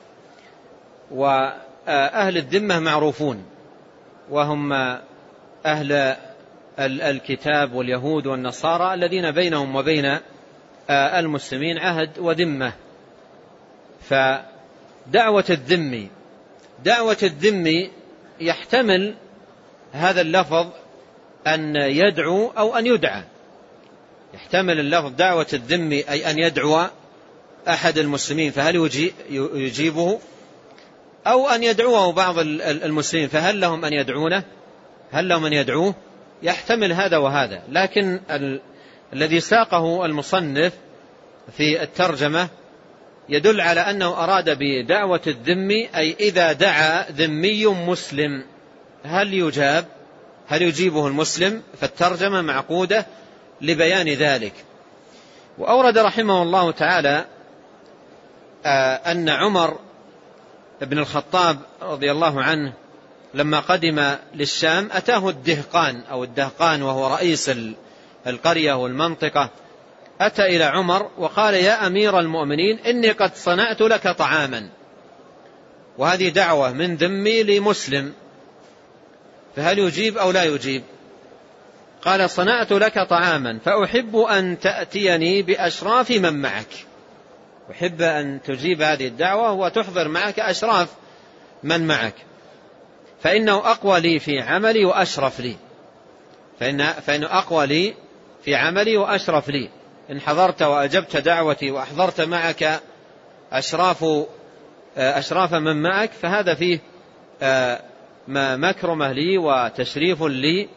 وأهل الذمة معروفون، وهم أهل الكتاب واليهود والنصارى الذين بينهم وبين المسلمين عهد وذمة. فدعوة الذمي، دعوة الذمي يحتمل هذا اللفظ أن يدعو أو أن يدعى. يحتمل اللفظ دعوة الذمي أي أن يدعو أحد المسلمين فهل يجيبه، أو أن يدعوه بعض المسلمين فهل لهم أن يدعونه، هل لهم أن يدعوه. يحتمل هذا وهذا، لكن الذي ساقه المصنف في الترجمة يدل على أنه أراد بدعوة الذمي أي إذا دعا ذمي مسلم هل يجاب، هل يجيبه المسلم. فالترجمة معقودة لبيان ذلك. وأورد رحمه الله تعالى أن عمر بن الخطاب رضي الله عنه لما قدم للشام أتاه الدهقان أو الدهقان وهو رئيس القرية والمنطقة، أتى إلى عمر وقال: يا أمير المؤمنين، إني قد صنعت لك طعاما. وهذه دعوة من ذمي لمسلم، فهل يجيب أو لا يجيب؟ قال: صنعت لك طعاما فأحب أن تأتيني بأشراف من معك. أحب أن تجيب هذه الدعوة وتحضر معك أشراف من معك، فإنه أقوى لي في عملي وأشرف لي. فإنه أقوى لي في عملي وأشرف لي. إن حضرت وأجبت دعوتي وأحضرت معك أشراف من معك فهذا فيه مكرمة لي وتشريف لي.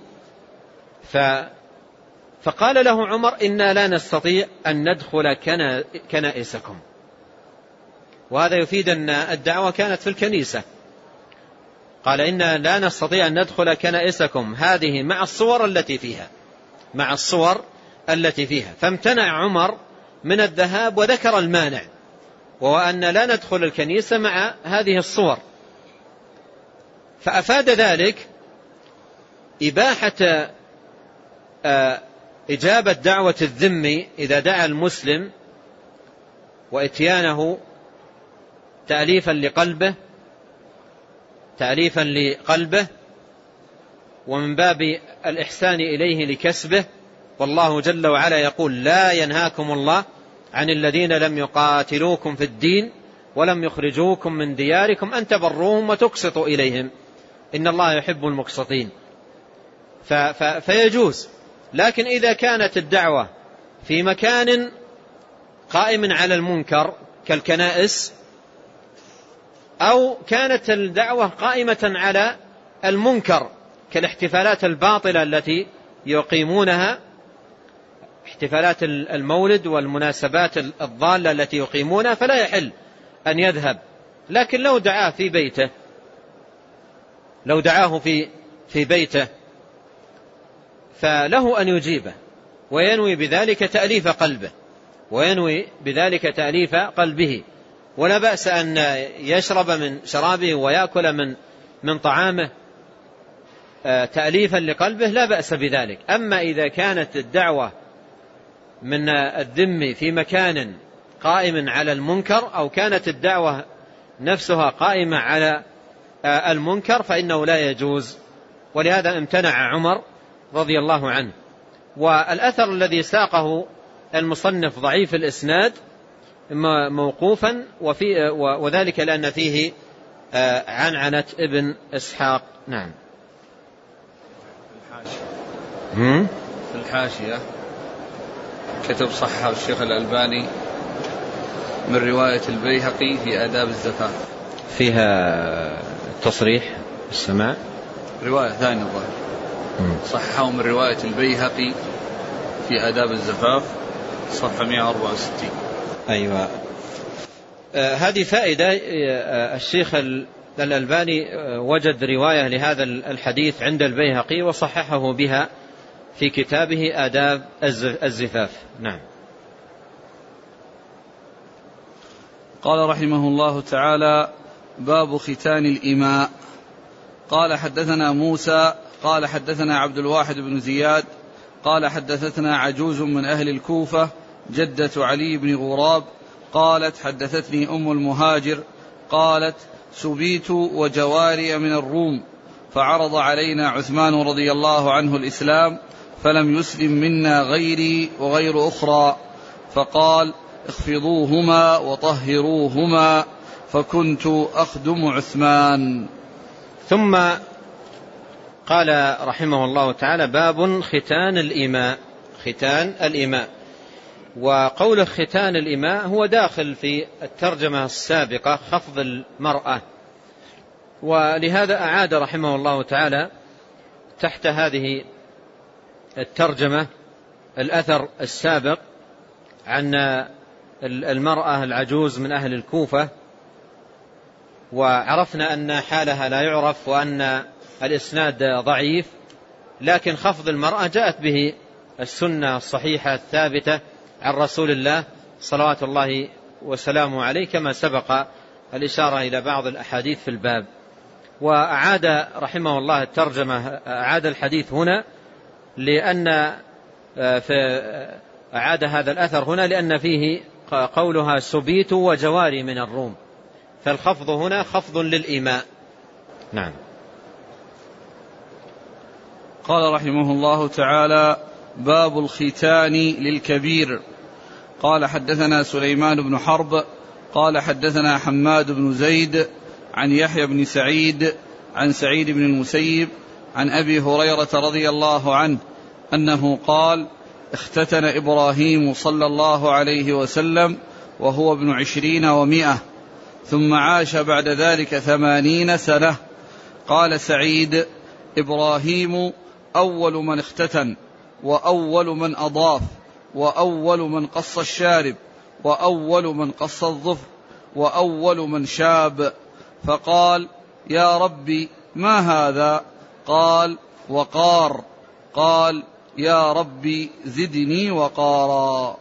فقال له عمر: إنا لا نستطيع أن ندخل كنائسكم. وهذا يفيد أن الدعوة كانت في الكنيسة. قال: إنا لا نستطيع أن ندخل كنائسكم هذه مع الصور التي فيها، مع الصور التي فيها. فامتنع عمر من الذهاب وذكر المانع، وهو أن لا ندخل الكنيسة مع هذه الصور. فأفاد ذلك إباحة إجابة دعوة الذمي إذا دعا المسلم وإتيانه تأليفا لقلبه ومن باب الإحسان إليه لكسبه. والله جل وعلا يقول: لا ينهاكم الله عن الذين لم يقاتلوكم في الدين ولم يخرجوكم من دياركم أن تبروهم وتقسطوا إليهم إن الله يحب المقسطين. فيجوز. لكن إذا كانت الدعوة في مكان قائم على المنكر كالكنائس، أو كانت الدعوة قائمة على المنكر كالاحتفالات الباطلة التي يقيمونها، احتفالات المولد والمناسبات الضالة التي يقيمونها، فلا يحل أن يذهب. لكن لو دعاه في بيته فله أن يجيبه وينوي بذلك تأليف قلبه، ولا بأس أن يشرب من شرابه ويأكل من طعامه تأليفا لقلبه، لا بأس بذلك. أما إذا كانت الدعوة من الذم في مكان قائم على المنكر، أو كانت الدعوة نفسها قائمة على المنكر، فإنه لا يجوز. ولهذا امتنع عمر رضي الله عنه. والأثر الذي ساقه المصنف ضعيف الإسناد موقوفا، وذلك لأن فيه عنعنة ابن إسحاق. نعم. في الحاشية كتب صححه الشيخ الألباني من رواية البيهقي في آداب الزفاف، فيها تصريح السماع، رواية ثانية الظاهر صححه من رواية البيهقي في آداب الزفاف صفحة 164. أيوة. هذه فائدة. الشيخ الألباني وجد رواية لهذا الحديث عند البيهقي وصححه بها في كتابه آداب الزفاف. نعم. قال رحمه الله تعالى: باب ختان الإماء. قال حدثنا موسى قال حدثنا عبد الواحد بن زياد قال حدثتنا عجوز من أهل الكوفة جدة علي بن غراب قالت حدثتني أم المهاجر قالت: سبيت وجواري من الروم، فعرض علينا عثمان رضي الله عنه الإسلام، فلم يسلم منا غيري وغير أخرى، فقال: اخفضوهما وطهروهما، فكنت أخدم عثمان. ثم قال رحمه الله تعالى: باب ختان الإماء. ختان الإماء، وقول ختان الإماء هو داخل في الترجمة السابقة، خفض المرأة، ولهذا أعاد رحمه الله تعالى تحت هذه الترجمة الأثر السابق عن المرأة العجوز من أهل الكوفة، وعرفنا أن حالها لا يعرف وأن الإسناد ضعيف، لكن خفض المرأة جاءت به السنة الصحيحة الثابتة عن رسول الله صلوات الله وسلامه عليه، كما سبق الإشارة إلى بعض الأحاديث في الباب. وأعاد رحمه الله الترجمة، أعاد الحديث هنا لأن أعاد هذا الأثر هنا لأن فيه قولها: سبيت وجواري من الروم، فالخفض هنا خفض للإماء. نعم. قال رحمه الله تعالى: باب الختان للكبير. قال حدثنا سليمان بن حرب قال حدثنا حماد بن زيد عن يحيى بن سعيد عن سعيد بن المسيب عن أبي هريرة رضي الله عنه أنه قال: اختتن إبراهيم صلى الله عليه وسلم وهو ابن 20 و100، ثم عاش بعد ذلك 80 سنة. قال سعيد: إبراهيم أول من اختتن، وأول من أضاف، وأول من قص الشارب، وأول من قص الظفر، وأول من شاب. فقال: يا ربي ما هذا؟ قال: وقار. قال: يا ربي زدني وقارا.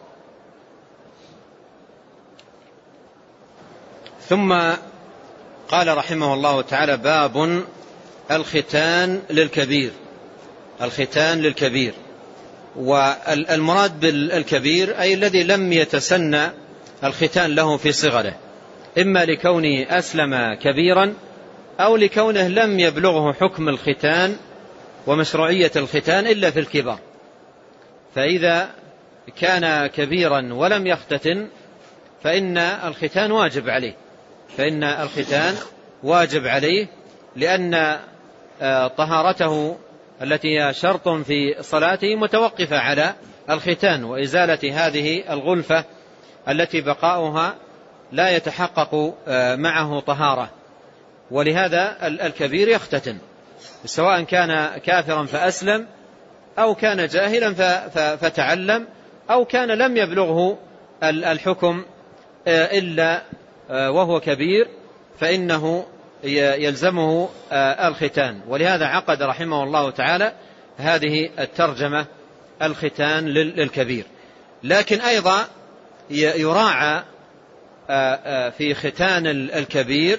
ثم قال رحمه الله تعالى: باب الختان للكبير. الختان للكبير، والمراد بالكبير أي الذي لم يتسنى الختان له في صغره، إما لكونه أسلم كبيرا أو لكونه لم يبلغه حكم الختان ومشروعية الختان إلا في الكبر. فإذا كان كبيرا ولم يختتن فإن الختان واجب عليه، فإن الختان واجب عليه، لأن طهارته التي هي شرط في صلاته متوقفة على الختان وإزالة هذه الغلفة التي بقاؤها لا يتحقق معه طهارة. ولهذا الكبير يختتن، سواء كان كافرا فأسلم، أو كان جاهلا فتعلم، أو كان لم يبلغه الحكم إلا وهو كبير، فإنه يلزمه الختان. ولهذا عقد رحمه الله تعالى هذه الترجمة: الختان للكبير. لكن أيضا يراعى في ختان الكبير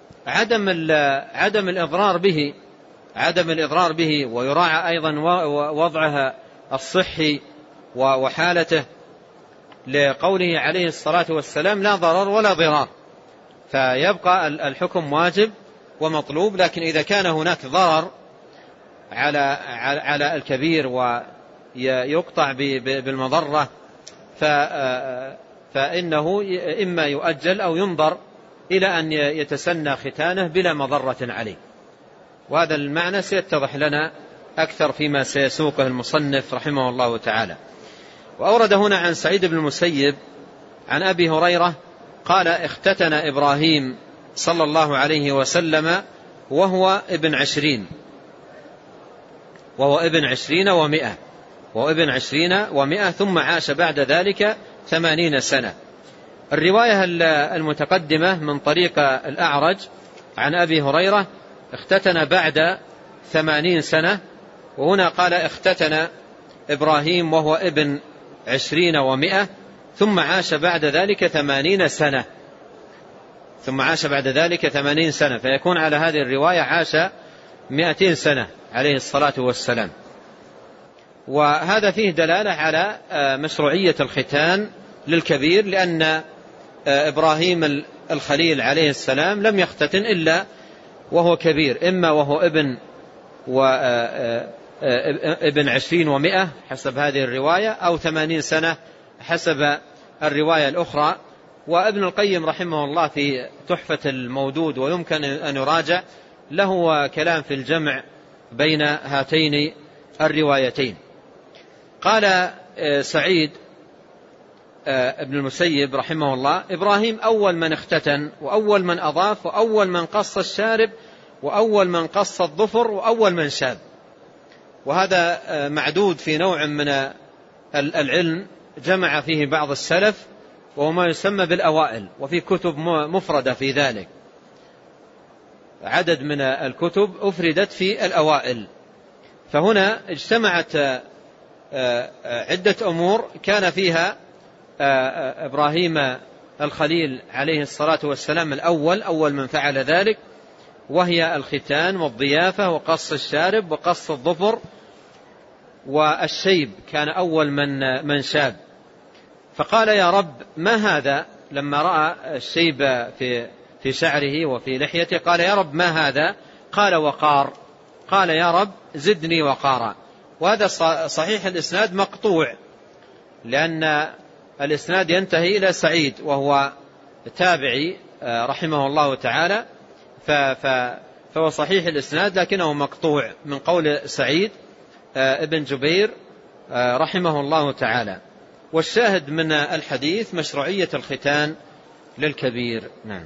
عدم الإضرار به، ويراعى أيضا وضعها الصحي وحالته، لقوله عليه الصلاة والسلام: لا ضرر ولا ضرار. فيبقى الحكم واجب ومطلوب، لكن إذا كان هناك ضرر على الكبير ويقطع بالمضرة فإنه إما يؤجل أو ينظر إلى أن يتسنى ختانه بلا مضرة عليه. وهذا المعنى سيتضح لنا أكثر فيما سيسوقه المصنف رحمه الله تعالى. وأورد هنا عن سعيد بن المسيب عن أبي هريرة قال: اختتن إبراهيم صلى الله عليه وسلم وهو ابن 20 و100 ثم عاش بعد ذلك 80 سنة. الرواية المتقدمة من طريق الأعرج عن أبي هريرة اختتن بعد 80 سنة، وهنا قال اختتن إبراهيم وهو ابن 20 و100 ثم عاش بعد ذلك 80 سنة، فيكون على هذه الرواية عاش 200 سنة عليه الصلاة والسلام. وهذا فيه دلالة على مشروعية الختان للكبير، لأن إبراهيم الخليل عليه السلام لم يختتن إلا وهو كبير، إما وهو ابن 20 و100 حسب هذه الرواية، أو 80 سنة حسب الرواية الأخرى. وابن القيم رحمه الله في تحفة المودود ويمكن أن يراجع له كلام في الجمع بين هاتين الروايتين. قال سعيد ابن المسيب رحمه الله: إبراهيم أول من اختتن، وأول من أضاف، وأول من قص الشارب، وأول من قص الظفر، وأول من شاب. وهذا معدود في نوع من العلم جمع فيه بعض السلف، وهو ما يسمى بالأوائل، وفي كتب مفردة في ذلك، عدد من الكتب أفردت في الأوائل. فهنا اجتمعت عدة أمور كان فيها إبراهيم الخليل عليه الصلاة والسلام أول من فعل ذلك، وهي الختان والضيافة وقص الشارب وقص الظفر والشيب، كان أول من شاب. فقال: يا رب ما هذا؟ لما رأى الشيب في شعره وفي لحيته قال: يا رب ما هذا؟ قال: وقار. قال: يا رب زدني وقارا. وهذا صحيح الإسناد مقطوع، لأن الإسناد ينتهي إلى سعيد وهو تابعي رحمه الله تعالى، فهو صحيح الإسناد لكنه مقطوع من قول سعيد ابن جبير رحمه الله تعالى. والشاهد من الحديث مشروعية الختان للكبير. نعم.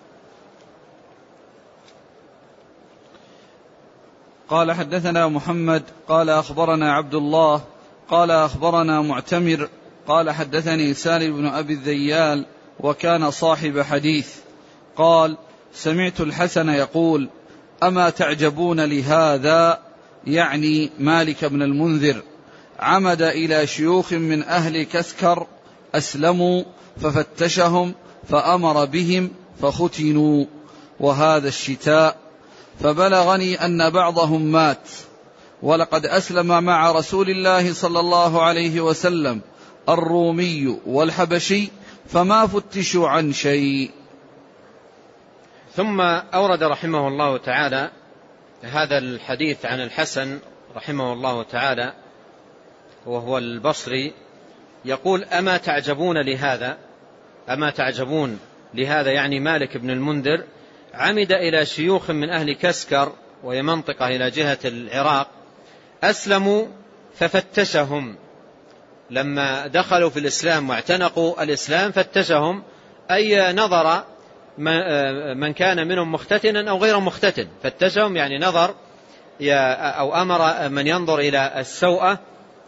قال: حدثنا محمد قال أخبرنا عبد الله قال أخبرنا معتمر قال حدثني سالم بن أبي الذيال وكان صاحب حديث قال: سمعت الحسن يقول: أما تعجبون لهذا؟ يعني مالك بن المنذر عمد إلى شيوخ من أهل كسكر أسلموا ففتشهم فأمر بهم فختنوا، وهذا الشتاء، فبلغني أن بعضهم مات، ولقد أسلم مع رسول الله صلى الله عليه وسلم الرومي والحبشي فما فتشوا عن شيء. ثم أورد رحمه الله تعالى هذا الحديث عن الحسن رحمه الله تعالى وهو البصري، يقول: أما تعجبون لهذا يعني مالك بن المنذر عمد إلى شيوخ من أهل كسكر، وهي منطقة إلى جهة العراق، أسلموا ففتشهم، لما دخلوا في الإسلام واعتنقوا الإسلام فتشهم، أي نظر من كان منهم مختتنا أو غير مختتن، فتشهم يعني نظر أو أمر من ينظر إلى السوءة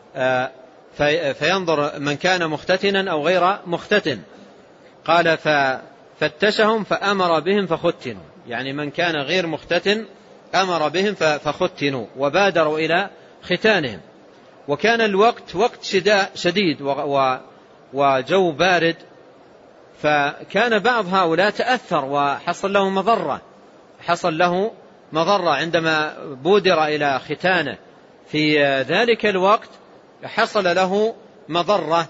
فينظر من كان مختتنا أو غير مختتن. قال: ففتشهم فأمر بهم فختنوا، يعني من كان غير مختتن أمر بهم فختنوا وبادروا إلى ختانهم. وكان الوقت وقت شديد وجو بارد، فكان بعض هؤلاء تأثر وحصل له مضرة عندما بودر إلى ختانه في ذلك الوقت، حصل له مضرة،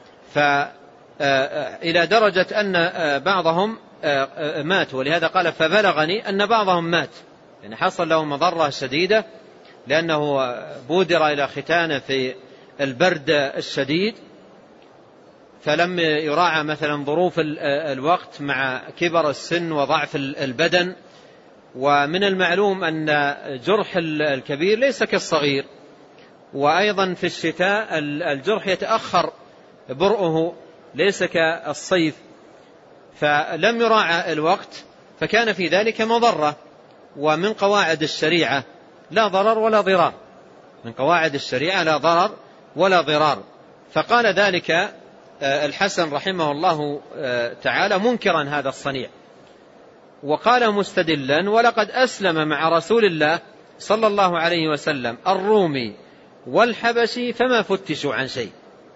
إلى درجة أن بعضهم مات. ولهذا قال: فبلغني أن بعضهم مات، يعني حصل له مضرة شديدة لأنه بودر إلى ختانه في البرد الشديد، فلم يراعى مثلا ظروف الوقت مع كبر السن وضعف البدن، ومن المعلوم أن جرح الكبير ليس كالصغير، وأيضا في الشتاء الجرح يتأخر برؤه ليس كالصيف، فلم يراعى الوقت فكان في ذلك مضرة. ومن قواعد الشريعة لا ضرر ولا ضرار، من قواعد الشريعة لا ضرر ولا ضرار. فقال ذلك الحسن رحمه الله تعالى منكرا هذا الصنيع، وقال مستدلا: ولقد أسلم مع رسول الله صلى الله عليه وسلم الرومي والحبشي فما فتشوا عن شيء.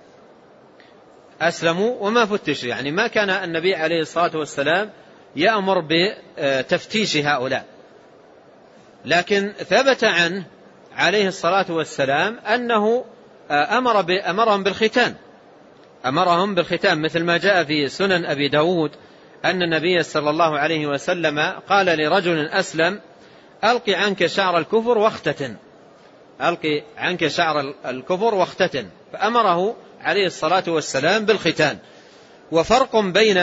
أسلموا وما فتشوا، يعني ما كان النبي عليه الصلاة والسلام يأمر بتفتيش هؤلاء، لكن ثبت عنه عليه الصلاة والسلام أنه أمرهم بالختان، مثل ما جاء في سنن أبي داود أن النبي صلى الله عليه وسلم قال لرجل أسلم: ألقي عنك شعر الكفر واختتن، ألقي عنك شعر الكفر واختتن، فأمره عليه الصلاة والسلام بالختان. وفرق بين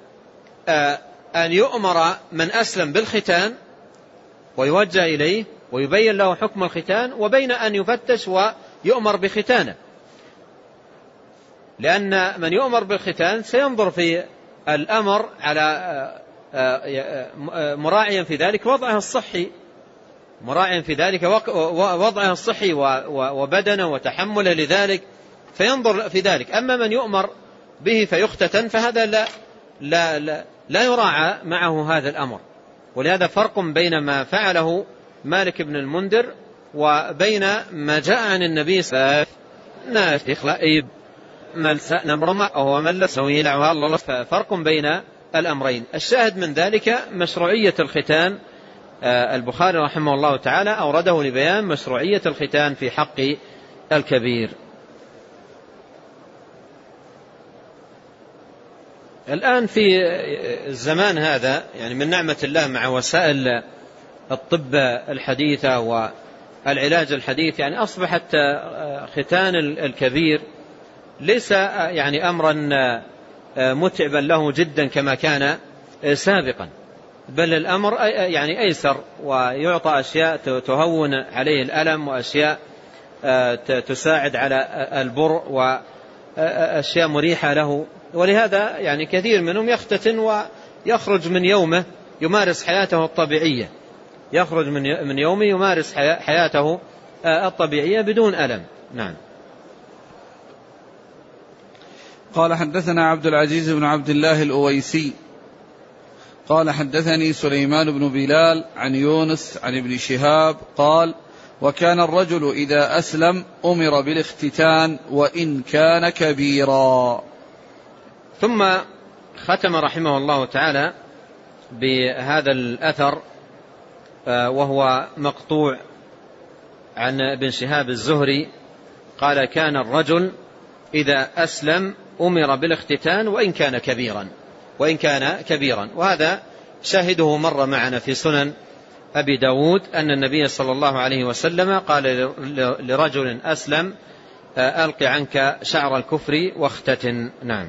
أن يؤمر من أسلم بالختان ويوجه إليه ويبين له حكم الختان، وبين أن يفتش ويؤمر بختانه، لأن من يؤمر بالختان سينظر في الأمر على مراعيا في ذلك وضعه الصحي وبدنه وتحمله لذلك، فينظر في ذلك. أما من يؤمر به فيختتن فهذا لا يراعى معه هذا الأمر. ولهذا فرق بين ما فعله مالك بن المنذر وبين ما جاء عن النبي صلى الله عليه وسلم. فرق بين الأمرين. الشاهد من ذلك مشروعية الختان. البخاري رحمه الله تعالى أورده لبيان مشروعية الختان في حق الكبير. الآن في الزمان هذا يعني من نعمة الله مع وسائل الطب الحديثة والعلاج الحديث، يعني أصبحت ختان الكبير ليس يعني أمرا متعبا له جدا كما كان سابقا، بل الأمر يعني أيسر، ويعطى أشياء تهون عليه الألم، وأشياء تساعد على البر، وأشياء مريحة له. ولهذا يعني كثير منهم يختتن ويخرج من يومه يمارس حياته الطبيعية، يخرج من يومه يمارس حياته الطبيعية بدون ألم. نعم. قال: حدثنا عبد العزيز بن عبد الله الأويسي قال: حدثني سليمان بن بلال عن يونس عن ابن شهاب قال: وكان الرجل إذا أسلم أمر بالاختتان وإن كان كبيرا. ثم ختم رحمه الله تعالى بهذا الأثر، وهو مقطوع عن ابن شهاب الزهري قال: كان الرجل إذا أسلم أمر بالاختتان وإن كان كبيرا. وهذا شاهده مر معنا في سنن أبي داود أن النبي صلى الله عليه وسلم قال لرجل أسلم: ألق عنك شعر الكفر واختتن. نعم.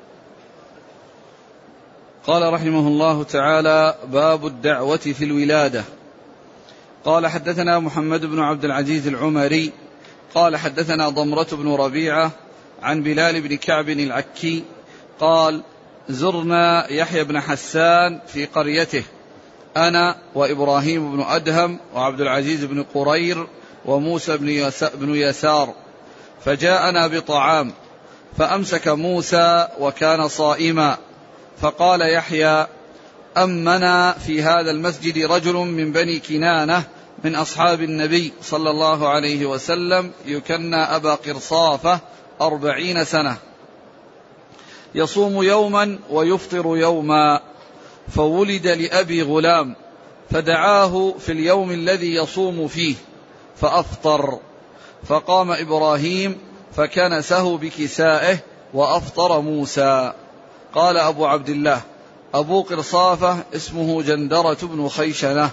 قال رحمه الله تعالى: باب الدعوة في الولادة. قال: حدثنا محمد بن عبد العزيز العمري قال: حدثنا ضمرة بن ربيعة عن بلال بن كعب العكي قال: زرنا يحيى بن حسان في قريته أنا وإبراهيم بن أدهم وعبد العزيز بن قرير وموسى بن يسار، فجاءنا بطعام، فأمسك موسى وكان صائما، فقال يحيى: أمنا في هذا المسجد رجل من بني كنانة من أصحاب النبي صلى الله عليه وسلم يكنى أبا قرصافة 40 سنة، يصوم يوما ويفطر يوما، فولد لأبي غلام، فدعاه في اليوم الذي يصوم فيه فأفطر، فقام إبراهيم فكنسه بكسائه وأفطر موسى. قال أبو عبد الله: أبو قرصافة اسمه جندرة بن خيشنة.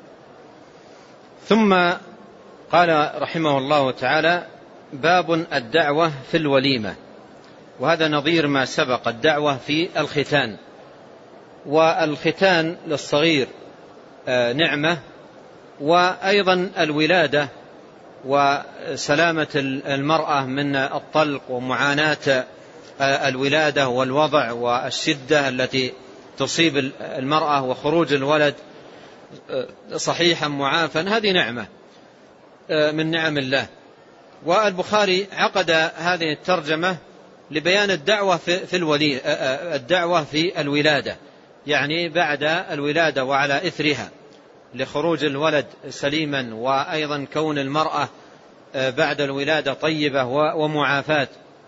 ثم قال رحمه الله تعالى: باب الدعوة في الوليمة. وهذا نظير ما سبق، الدعوة في الختان. والختان للصغير نعمة. وأيضا الولادة وسلامة المرأة من الطلق ومعاناة الولادة والوضع والشدة التي تصيب المرأة وخروج الولد صحيحا معافا، هذه نعمة من نعم الله. والبخاري عقد هذه الترجمة لبيان الدعوة في الولادة، يعني بعد الولادة وعلى إثرها، لخروج الولد سليما، وأيضا كون المرأة بعد الولادة طيبة ومعافاة.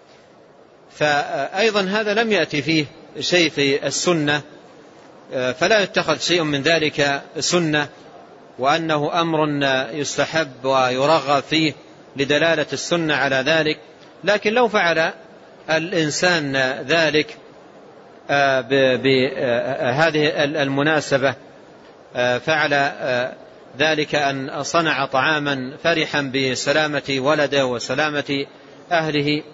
فأيضا هذا لم يأتي فيه شيء في السنة، فلا يتخذ شيء من ذلك سنة، وأنه أمر يستحب ويرغب فيه لدلالة السنة على ذلك. لكن لو فعل الإنسان ذلك بهذه المناسبة، فعل ذلك أن صنع طعاما فرحا بسلامة ولده وسلامة أهله،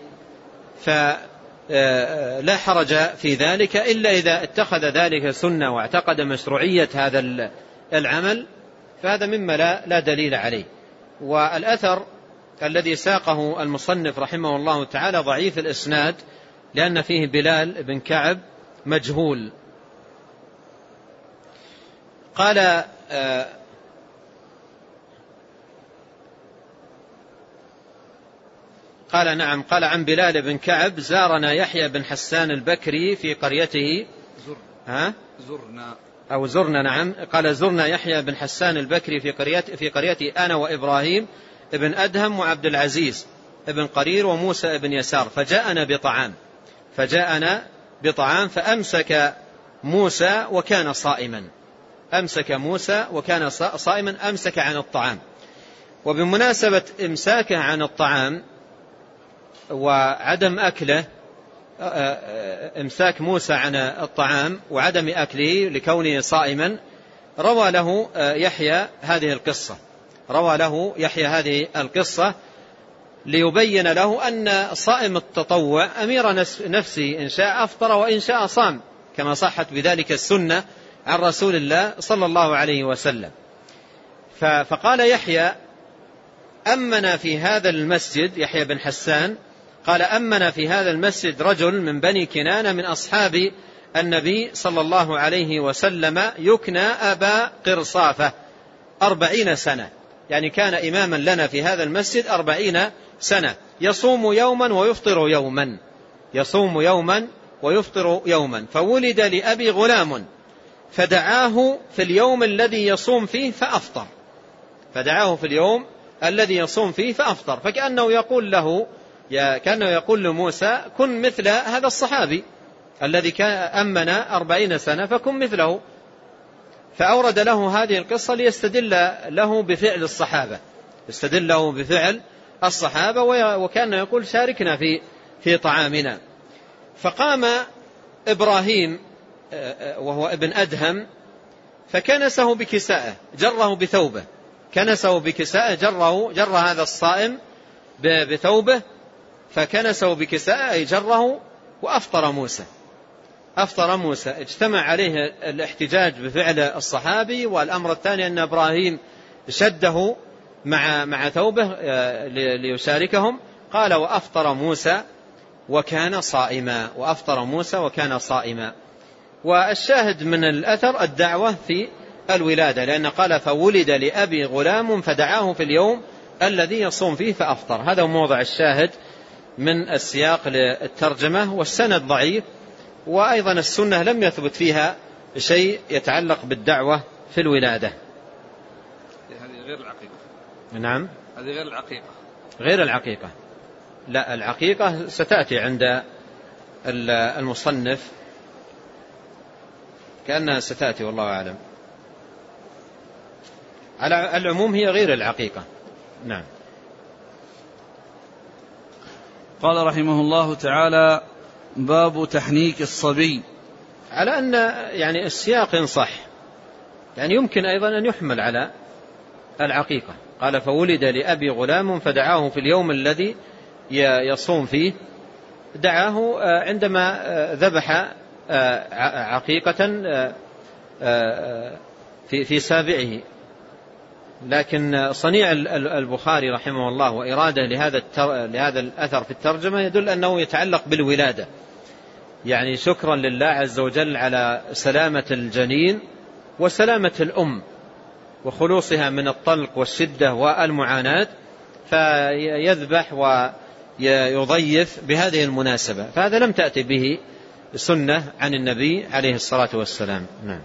فلا حرج في ذلك، إلا إذا اتخذ ذلك سنة واعتقد مشروعية هذا العمل، فهذا مما لا دليل عليه. والأثر الذي ساقه المصنف رحمه الله تعالى ضعيف الإسناد، لأن فيه بلال بن كعب مجهول. قال نعم، قال عن بلال بن كعب: زارنا يحيى بن حسان البكري في قريته. زرنا نعم، قال: زرنا يحيى بن حسان البكري في قريته أنا وإبراهيم ابن أدهم وعبد العزيز ابن قرير وموسى ابن يسار، فجاءنا بطعام فأمسك موسى وكان صائما. أمسك عن الطعام. وبمناسبة إمساكه عن الطعام وعدم أكله، إمساك موسى عن الطعام وعدم أكله لكونه صائما، روى له يحيى هذه القصة ليبين له أن صائم التطوع أمير نفسه، إن شاء أفطر وإن شاء صام، كما صحت بذلك السنة عن رسول الله صلى الله عليه وسلم. فقال يحيى: أمنا في هذا المسجد، يحيى بن حسان قال: أمنا في هذا المسجد رجل من بني كنانة من أصحاب النبي صلى الله عليه وسلم يكنى أبا قرصافة 40 سنة، يعني كان إماما لنا في هذا المسجد 40 سنة، يصوم يوما ويفطر يوما، فولد لأبي غلام فدعاه في اليوم الذي يصوم فيه فأفطر، فكأنه يقول لموسى: كن مثل هذا الصحابي الذي كان أمنا 40 سنة فكن مثله. فأورد له هذه القصة ليستدل له بفعل الصحابة، وكان يقول: شاركنا في طعامنا. فقام إبراهيم وهو ابن أدهم فكنسه بكسائه، جره بثوبه، جر هذا الصائم بثوبه، فكنسه بكسائه أي جره، وأفطر موسى. اجتمع عليه الاحتجاج بفعل الصحابي، والأمر الثاني أن إبراهيم شده مع ثوبه ليشاركهم. قال: وأفطر موسى وكان صائما. والشاهد من الأثر الدعوة في الولادة، لأن قال: فولد لأبي غلام فدعاه في اليوم الذي يصوم فيه فأفطر. هذا موضع الشاهد من السياق للترجمة، والسند ضعيف، وأيضا السنة لم يثبت فيها شيء يتعلق بالدعوة في الولادة. هذه غير العقيقة. نعم، هذه غير العقيقة. لا، العقيقة ستأتي عند المصنف، كأنها ستأتي، والله أعلم. على العموم هي غير العقيقة. نعم. قال رحمه الله تعالى: باب تحنيك الصبي. على أن يعني السياق صح، يعني يمكن أيضا أن يحمل على العقيقة. قال: فولد لأبي غلام فدعاه في اليوم الذي يصوم فيه، دعاه عندما ذبح عقيقة في سابعه. لكن صنيع البخاري رحمه الله وإرادة لهذا الأثر في الترجمة يدل أنه يتعلق بالولادة، يعني شكرا لله عز وجل على سلامة الجنين وسلامة الأم وخلوصها من الطلق والشدة والمعاناة، فيذبح ويضيف بهذه المناسبة، فهذا لم تأتي به سنة عن النبي عليه الصلاة والسلام. نعم.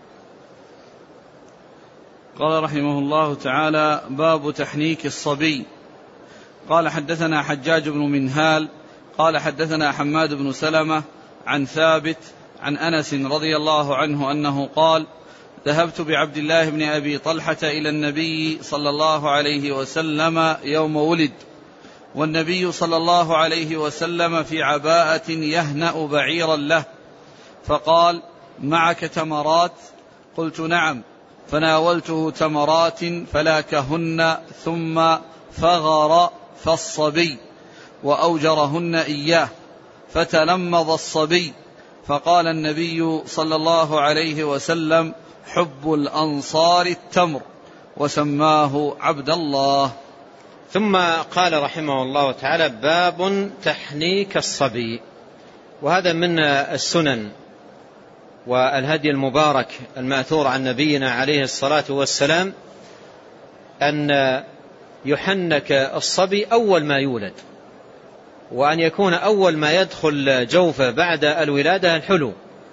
قال رحمه الله تعالى: باب تحنيك الصبي. قال: حدثنا حجاج بن منهال قال حدثنا حماد بن سلمة عن ثابت عن أنس رضي الله عنه أنه قال: ذهبت بعبد الله بن أبي طلحة إلى النبي صلى الله عليه وسلم يوم ولد، والنبي صلى الله عليه وسلم في عباءة يهنأ بعيرا له، فقال: معك تمرات؟ قلت: نعم. فناولته تمرات فلاكهن ثم فغر فالصبي وأوجرهن إياه، فتلمض الصبي، فقال النبي صلى الله عليه وسلم: حب الأنصار التمر، وسماه عبد الله. ثم قال رحمه الله تعالى: باب تحنيك الصبي. وهذا من السنن والهدي المبارك الماثور عن نبينا عليه الصلاة والسلام أن يحنك الصبي أول ما يولد، وأن يكون أول ما يدخل جوفه بعد الولادة الحلو،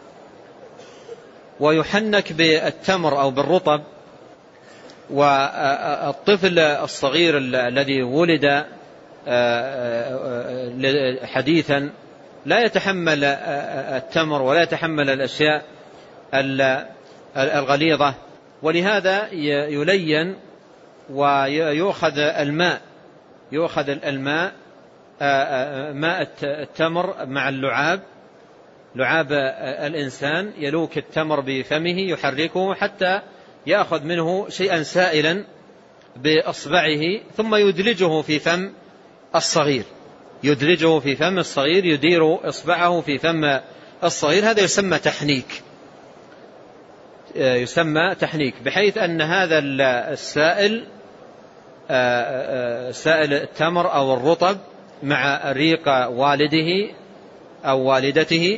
ويحنك بالتمر أو بالرطب. والطفل الصغير الذي ولد حديثا لا يتحمل التمر ولا يتحمل الأشياء الغليظة، ولهذا يلين ويؤخذ الماء، يؤخذ الماء ماء التمر مع اللعاب، لعاب الإنسان، يلوك التمر بفمه يحركه حتى يأخذ منه شيئا سائلا بأصبعه، ثم يدلجه في فم الصغير، يدلجه في فم الصغير، يدير إصبعه في فم الصغير. هذا يسمى تحنيك، يسمى تحنيك، بحيث أن هذا السائل، سائل التمر أو الرطب مع ريق والده أو والدته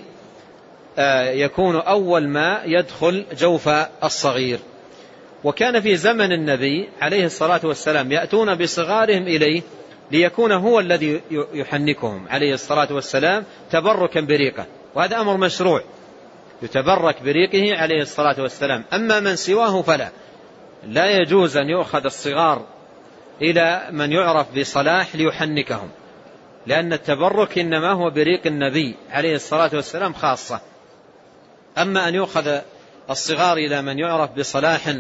يكون أول ما يدخل جوف الصغير. وكان في زمن النبي عليه الصلاة والسلام يأتون بصغارهم إليه ليكون هو الذي يحنكهم عليه الصلاة والسلام تبركا بريقه، وهذا أمر مشروع، يتبرك بريقه عليه الصلاة والسلام. أما من سواه فلا، لا يجوز أن يؤخذ الصغار إلى من يعرف بصلاح ليحنكهم، لأن التبرك إنما هو بريق النبي عليه الصلاة والسلام خاصة. أما أن يؤخذ الصغار إلى من يعرف بصلاح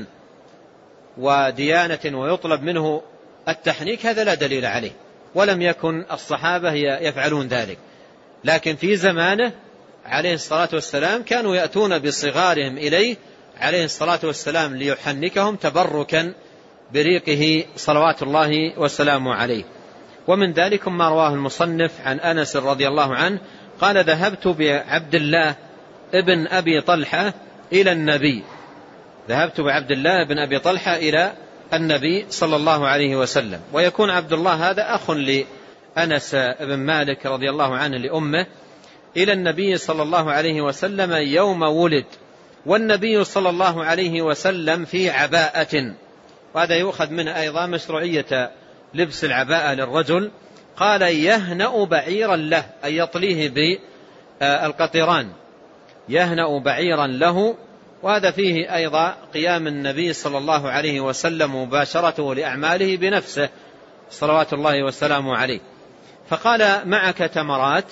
وديانة ويطلب منه التحنيك، هذا لا دليل عليه، ولم يكن الصحابة يفعلون ذلك. لكن في زمانه عليه الصلاة والسلام كانوا يأتون بصغارهم إليه عليه الصلاة والسلام ليحنكهم تبركا بريقه صلوات الله وسلامه عليه. ومن ذلك ما رواه المصنف عن أنس رضي الله عنه قال: ذهبت بعبد الله ابن أبي طلحة إلى النبي، ذهبت بعبد الله ابن أبي طلحة إلى النبي صلى الله عليه وسلم. ويكون عبد الله هذا أخ لأنس بن مالك رضي الله عنه لأمه، إلى النبي صلى الله عليه وسلم يوم ولد، والنبي صلى الله عليه وسلم في عباءة. وهذا يؤخذ منه أيضا مشروعية لبس العباءة للرجل. قال: يهنأ بعيرا له، أي يطليه بالقطران، يهنأ بعيرا له. وهذا فيه أيضا قيام النبي صلى الله عليه وسلم مباشرته لأعماله بنفسه صلوات الله وسلامه عليه. فقال: معك تمرات؟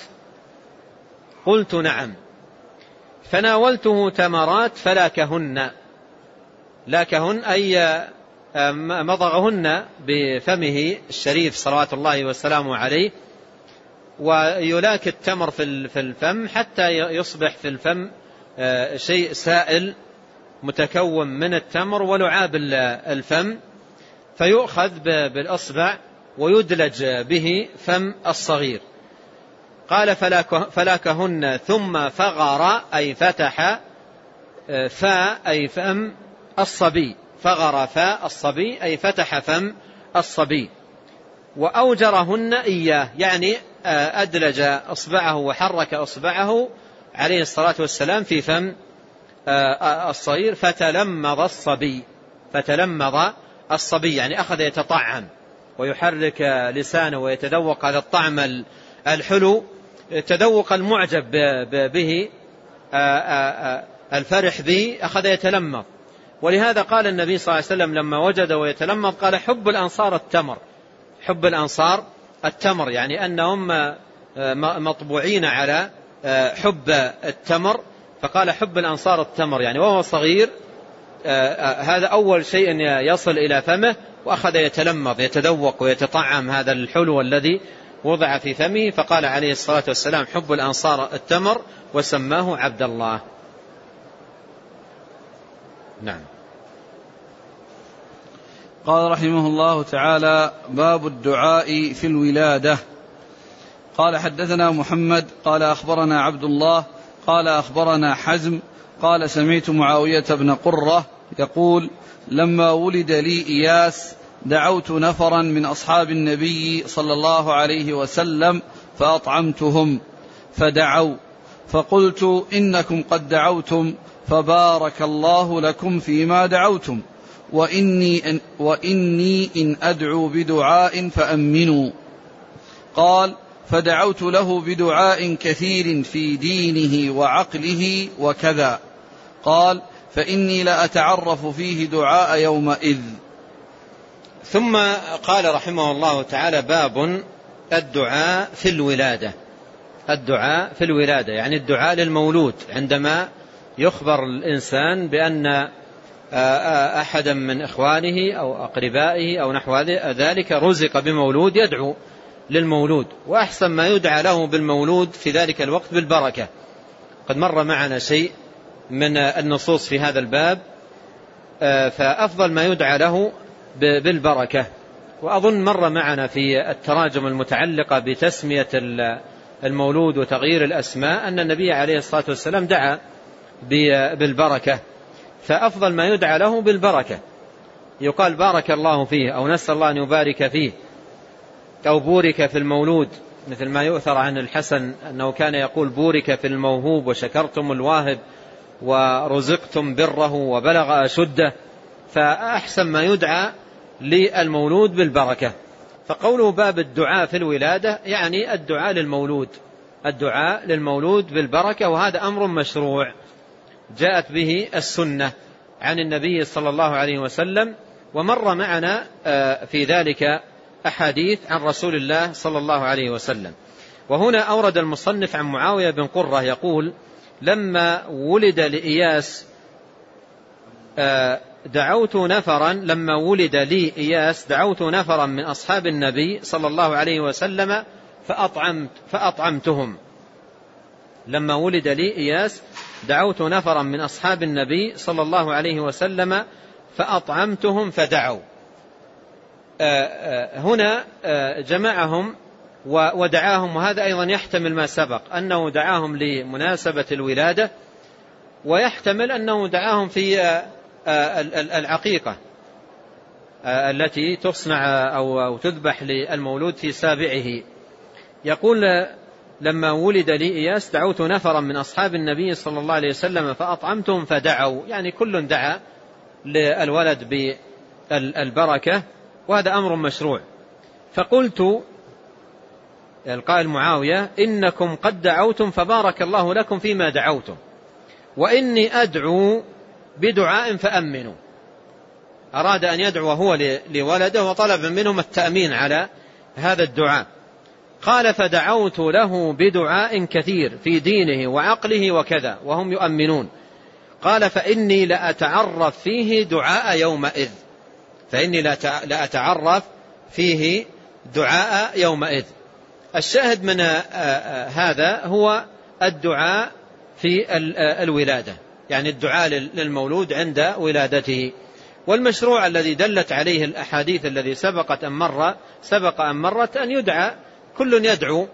قلت: نعم. فناولته تمرات فلاكهن، لاكهن أي مضغهن بفمه الشريف صلوات الله وسلامه عليه، ويلاك التمر في الفم حتى يصبح في الفم شيء سائل متكون من التمر ولعاب الفم، فيؤخذ بالأصبع ويدلج به فم الصغير. قال: فلاكهن ثم فغر، أي فتح، فا أي فم الصبي، فغرفا الصبي أي فتح فم الصبي، وأوجرهن إياه يعني أدلج أصبعه وحرك أصبعه عليه الصلاة والسلام في فم الصغير، فتلمض الصبي يعني أخذ يتطعم ويحرك لسانه ويتذوق هذا الطعم الحلو، تذوق المعجب به الفرح به أخذ يتلمض. ولهذا قال النبي صلى الله عليه وسلم لما وجد ويتلمض قال حب الأنصار التمر، يعني أنهم مطبوعين على حب التمر، فقال حب الأنصار التمر، يعني وهو صغير هذا أول شيء يصل إلى فمه، وأخذ يتلمض يتذوق ويتطعم هذا الحلو الذي وضع في فمه، فقال عليه الصلاة والسلام حب الأنصار التمر، وسماه عبد الله. نعم. قال رحمه الله تعالى: باب الدعاء في الولادة. قال: حدثنا محمد قال أخبرنا عبد الله قال أخبرنا حزم قال: سمعت معاوية بن قرة يقول: لما ولد لي إياس دعوت نفرا من أصحاب النبي صلى الله عليه وسلم فأطعمتهم فدعوا، فقلت: إنكم قد دعوتم فبارك الله لكم فيما دعوتم، وإني إن أدعو بدعاء فأمنوا. قال: فدعوت له بدعاء كثير في دينه وعقله وكذا. قال: فإني لأتعرف فيه دعاء يومئذ. ثم قال رحمه الله تعالى: باب الدعاء في الولادة. الدعاء في الولادة يعني الدعاء للمولود، عندما يخبر الإنسان بأن أحدا من إخوانه أو أقربائه أو نحو ذلك رزق بمولود يدعو للمولود، وأحسن ما يدعى له بالمولود في ذلك الوقت بالبركة. قد مر معنا شيء من النصوص في هذا الباب، فأفضل ما يدعى له بالبركة. وأظن مر معنا في التراجم المتعلقة بتسمية المولود وتغيير الأسماء أن النبي عليه الصلاة والسلام دعا بالبركة، فأفضل ما يدعى له بالبركة، يقال بارك الله فيه، أو نسأل الله أن يبارك فيه، أو بورك في المولود، مثل ما يؤثر عن الحسن أنه كان يقول: بورك في الموهوب وشكرتم الواهب ورزقتم بره وبلغ أشده. فأحسن ما يدعى للمولود بالبركة. فقوله باب الدعاء في الولادة يعني الدعاء للمولود بالبركة، وهذا أمر مشروع جاءت به السنة عن النبي صلى الله عليه وسلم، ومر معنا في ذلك أحاديث عن رسول الله صلى الله عليه وسلم. وهنا أورد المصنف عن معاوية بن قرة يقول: لما ولد لإياس لما ولد لي إياس دعوت نفرا من أصحاب النبي صلى الله عليه وسلم فأطعمتهم. لما ولد لي إياس دعوت نفرا من أصحاب النبي صلى الله عليه وسلم فأطعمتهم فدعوا. هنا جمعهم ودعاهم، وهذا أيضا يحتمل ما سبق أنه دعاهم لمناسبة الولادة، ويحتمل أنه دعاهم في العقيقة التي تصنع أو تذبح للمولود في سابعه. يقول: لما ولد لي إياس دعوت نفرا من أصحاب النبي صلى الله عليه وسلم فأطعمتهم فدعوا، يعني كل دعا للولد بالبركة، وهذا أمر مشروع. فقلت، القائل معاوية: إنكم قد دعوتم فبارك الله لكم فيما دعوتم، وإني أدعو بدعاء فأمنوا. أراد أن يدعو هو لولده وطلب منهم التأمين على هذا الدعاء. قال: فدعوت له بدعاء كثير في دينه وعقله وكذا وهم يؤمنون. قال: فإني لأتعرف فيه دعاء يومئذ. الشاهد من هذا هو الدعاء في الولادة، يعني الدعاء للمولود عند ولادته. والمشروع الذي دلت عليه الأحاديث الذي سبق أن مرت أن يدعى، كل يدعو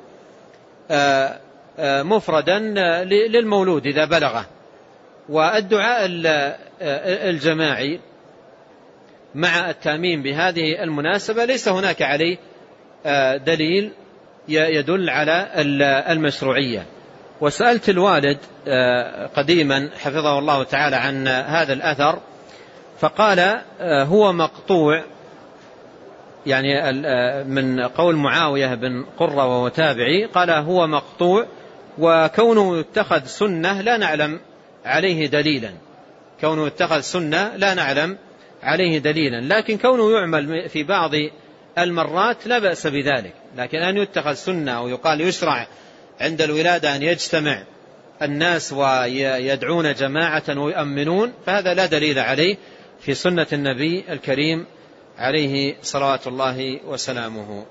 مفردا للمولود إذا بلغه. والدعاء الجماعي مع التأمين بهذه المناسبة ليس هناك عليه دليل يدل على المشروعية. وسألت الوالد قديما حفظه الله تعالى عن هذا الأثر فقال هو مقطوع، يعني من قول معاوية بن قرة وهو تابعي، قال هو مقطوع وكونه يتخذ سنة لا نعلم عليه دليلا، كونه يتخذ سنة لا نعلم عليه دليلا، لكن كونه يعمل في بعض المرات لا بأس بذلك. لكن أن يتخذ سنة أو يقال يشرع عند الولادة أن يجتمع الناس ويدعون جماعة ويؤمنون فهذا لا دليل عليه في سنة النبي الكريم عليه صلوات الله وسلامه.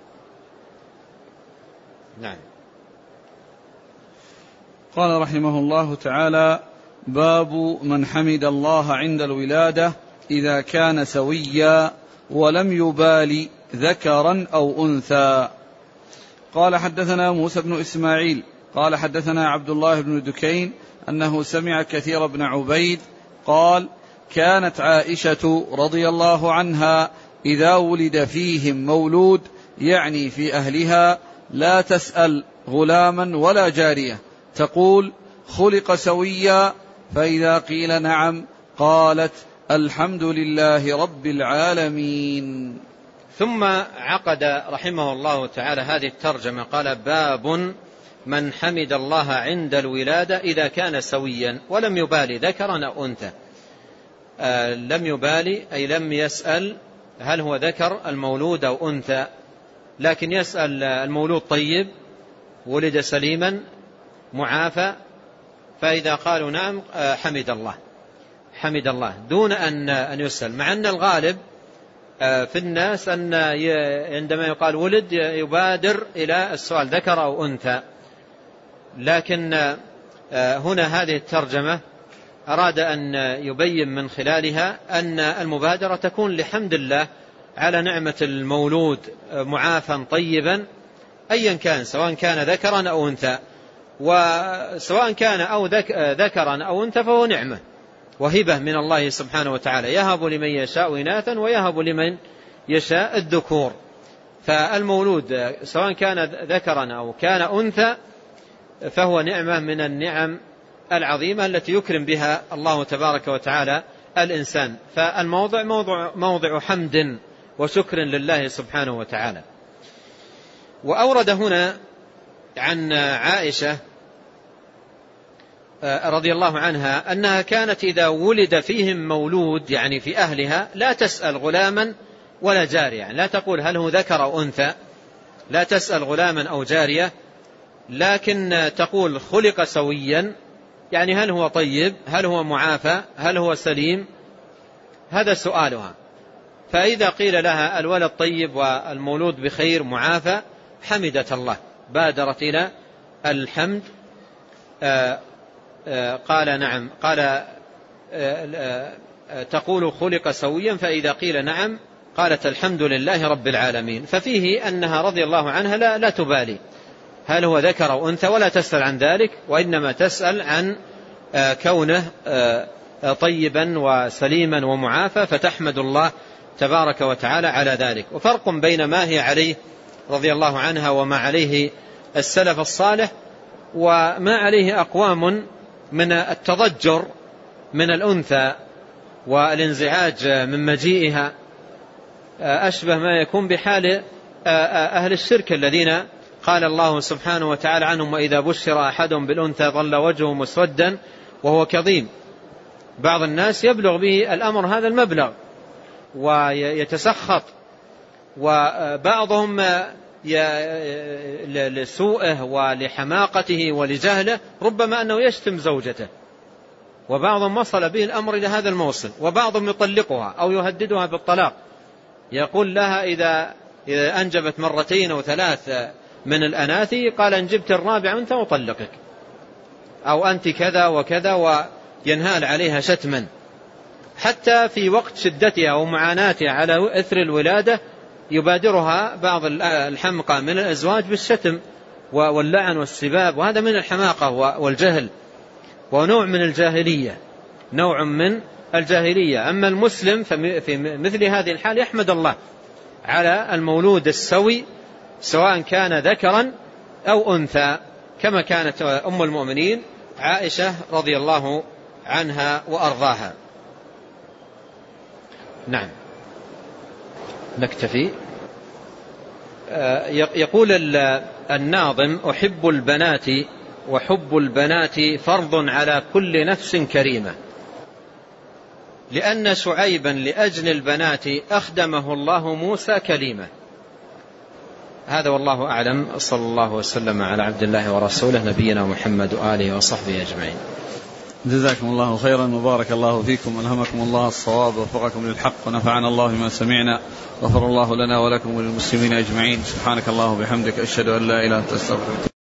نعم. قال رحمه الله تعالى: باب من حمد الله عند الولادة إذا كان سويا ولم يبال ذكرا أو أنثى. قال حدثنا موسى بن إسماعيل قال حدثنا عبد الله بن دكين أنه سمع كثير بن عبيد قال: كانت عائشة رضي الله عنها إذا ولد فيهم مولود يعني في أهلها لا تسأل غلاما ولا جارية، تقول: خلق سويا، فإذا قيل نعم قالت: الحمد لله رب العالمين. ثم عقد رحمه الله تعالى هذه الترجمة قال: باب من حمد الله عند الولادة إذا كان سويا ولم يبالي ذكرا أو أنثى. لم يبالي أي لم يسأل هل هو ذكر المولود أو أنثى، لكن يسأل المولود طيب ولد سليما معافى، فإذا قالوا نعم حمد الله دون أن يسأل، مع أن الغالب في الناس أن عندما يقال ولد يبادر إلى السؤال ذكر أو أنثى، لكن هنا هذه الترجمة أراد أن يبين من خلالها أن المبادرة تكون لحمد الله على نعمة المولود معافى طيبا أيا كان، سواء كان ذكرا أو أنثى، وسواء كان أو ذكرا أو أنثى فهو نعمة وهبة من الله سبحانه وتعالى، يهب لمن يشاء إناثا ويهب لمن يشاء الذكور. فالمولود سواء كان ذكرا أو كان أنثى فهو نعمة من النعم العظيمة التي يكرم بها الله تبارك وتعالى الإنسان. فالموضع موضع حمد وشكر لله سبحانه وتعالى. وأورد هنا عن عائشة رضي الله عنها أنها كانت إذا ولد فيهم مولود يعني في أهلها لا تسأل غلاما ولا جارية، يعني لا تقول هل هو ذكر أو أنثى، لا تسأل غلاما أو جارية، لكن تقول خلق سويا، يعني هل هو طيب، هل هو معافى، هل هو سليم، هذا سؤالها. فإذا قيل لها الولد طيب والمولود بخير معافى حمدت الله، بادرت إلى الحمد. قال نعم، قال تقول خلق سويا، فإذا قيل نعم قالت الحمد لله رب العالمين. ففيه أنها رضي الله عنها لا تبالي هل هو ذكر أو أنثى ولا تسأل عن ذلك، وإنما تسأل عن كونه طيبا وسليما ومعافى، فتحمد الله تبارك وتعالى على ذلك. وفرق بين ما هي عليه رضي الله عنها وما عليه السلف الصالح وما عليه أقوام من التضجر من الأنثى والانزعاج من مجيئها، أشبه ما يكون بحال أهل الشرك الذين قال الله سبحانه وتعالى عنهم: وإذا بشر أحد بالأنثى ظل وجهه مسودا وهو كظيم. بعض الناس يبلغ به الأمر هذا المبلغ ويتسخط، وبعضهم لسوءه ولحماقته ولجهله ربما أنه يشتم زوجته، وبعضهم وصل به الأمر إلى هذا الموصل، وبعضهم يطلقها أو يهددها بالطلاق، يقول لها إذا أنجبت مرتين أو ثلاث من الأناثي قال إن جبت الرابع أنت أطلقك، أو أنت كذا وكذا، وينهال عليها شتما. حتى في وقت شدتها ومعاناتها على إثر الولادة يبادرها بعض الحمقى من الأزواج بالشتم واللعن والسباب، وهذا من الحماقة والجهل ونوع من الجاهلية، نوع من الجاهلية. أما المسلم في مثل هذه الحال يحمد الله على المولود السوي سواء كان ذكرا أو أنثى، كما كانت أم المؤمنين عائشة رضي الله عنها وأرضاها. نعم، نكتفي. يقول الناظم: أحب البنات وحب البنات فرض على كل نفس كريمة، لأن شعيبا لأجل البنات أخدمه الله موسى كليمة. هذا والله أعلم. صلى الله وسلم على عبد الله ورسوله نبينا محمد وآله وصحبه أجمعين. جزاكم الله خيرا وبارك الله فيكم، ألهمكم الله الصواب ووفقكم للحق ونفعنا الله بما سمعنا، غفر الله لنا ولكم وللمسلمين أجمعين. سبحانك الله وبحمدك، أشهد أن لا إله إلا أنت، أستغفرك.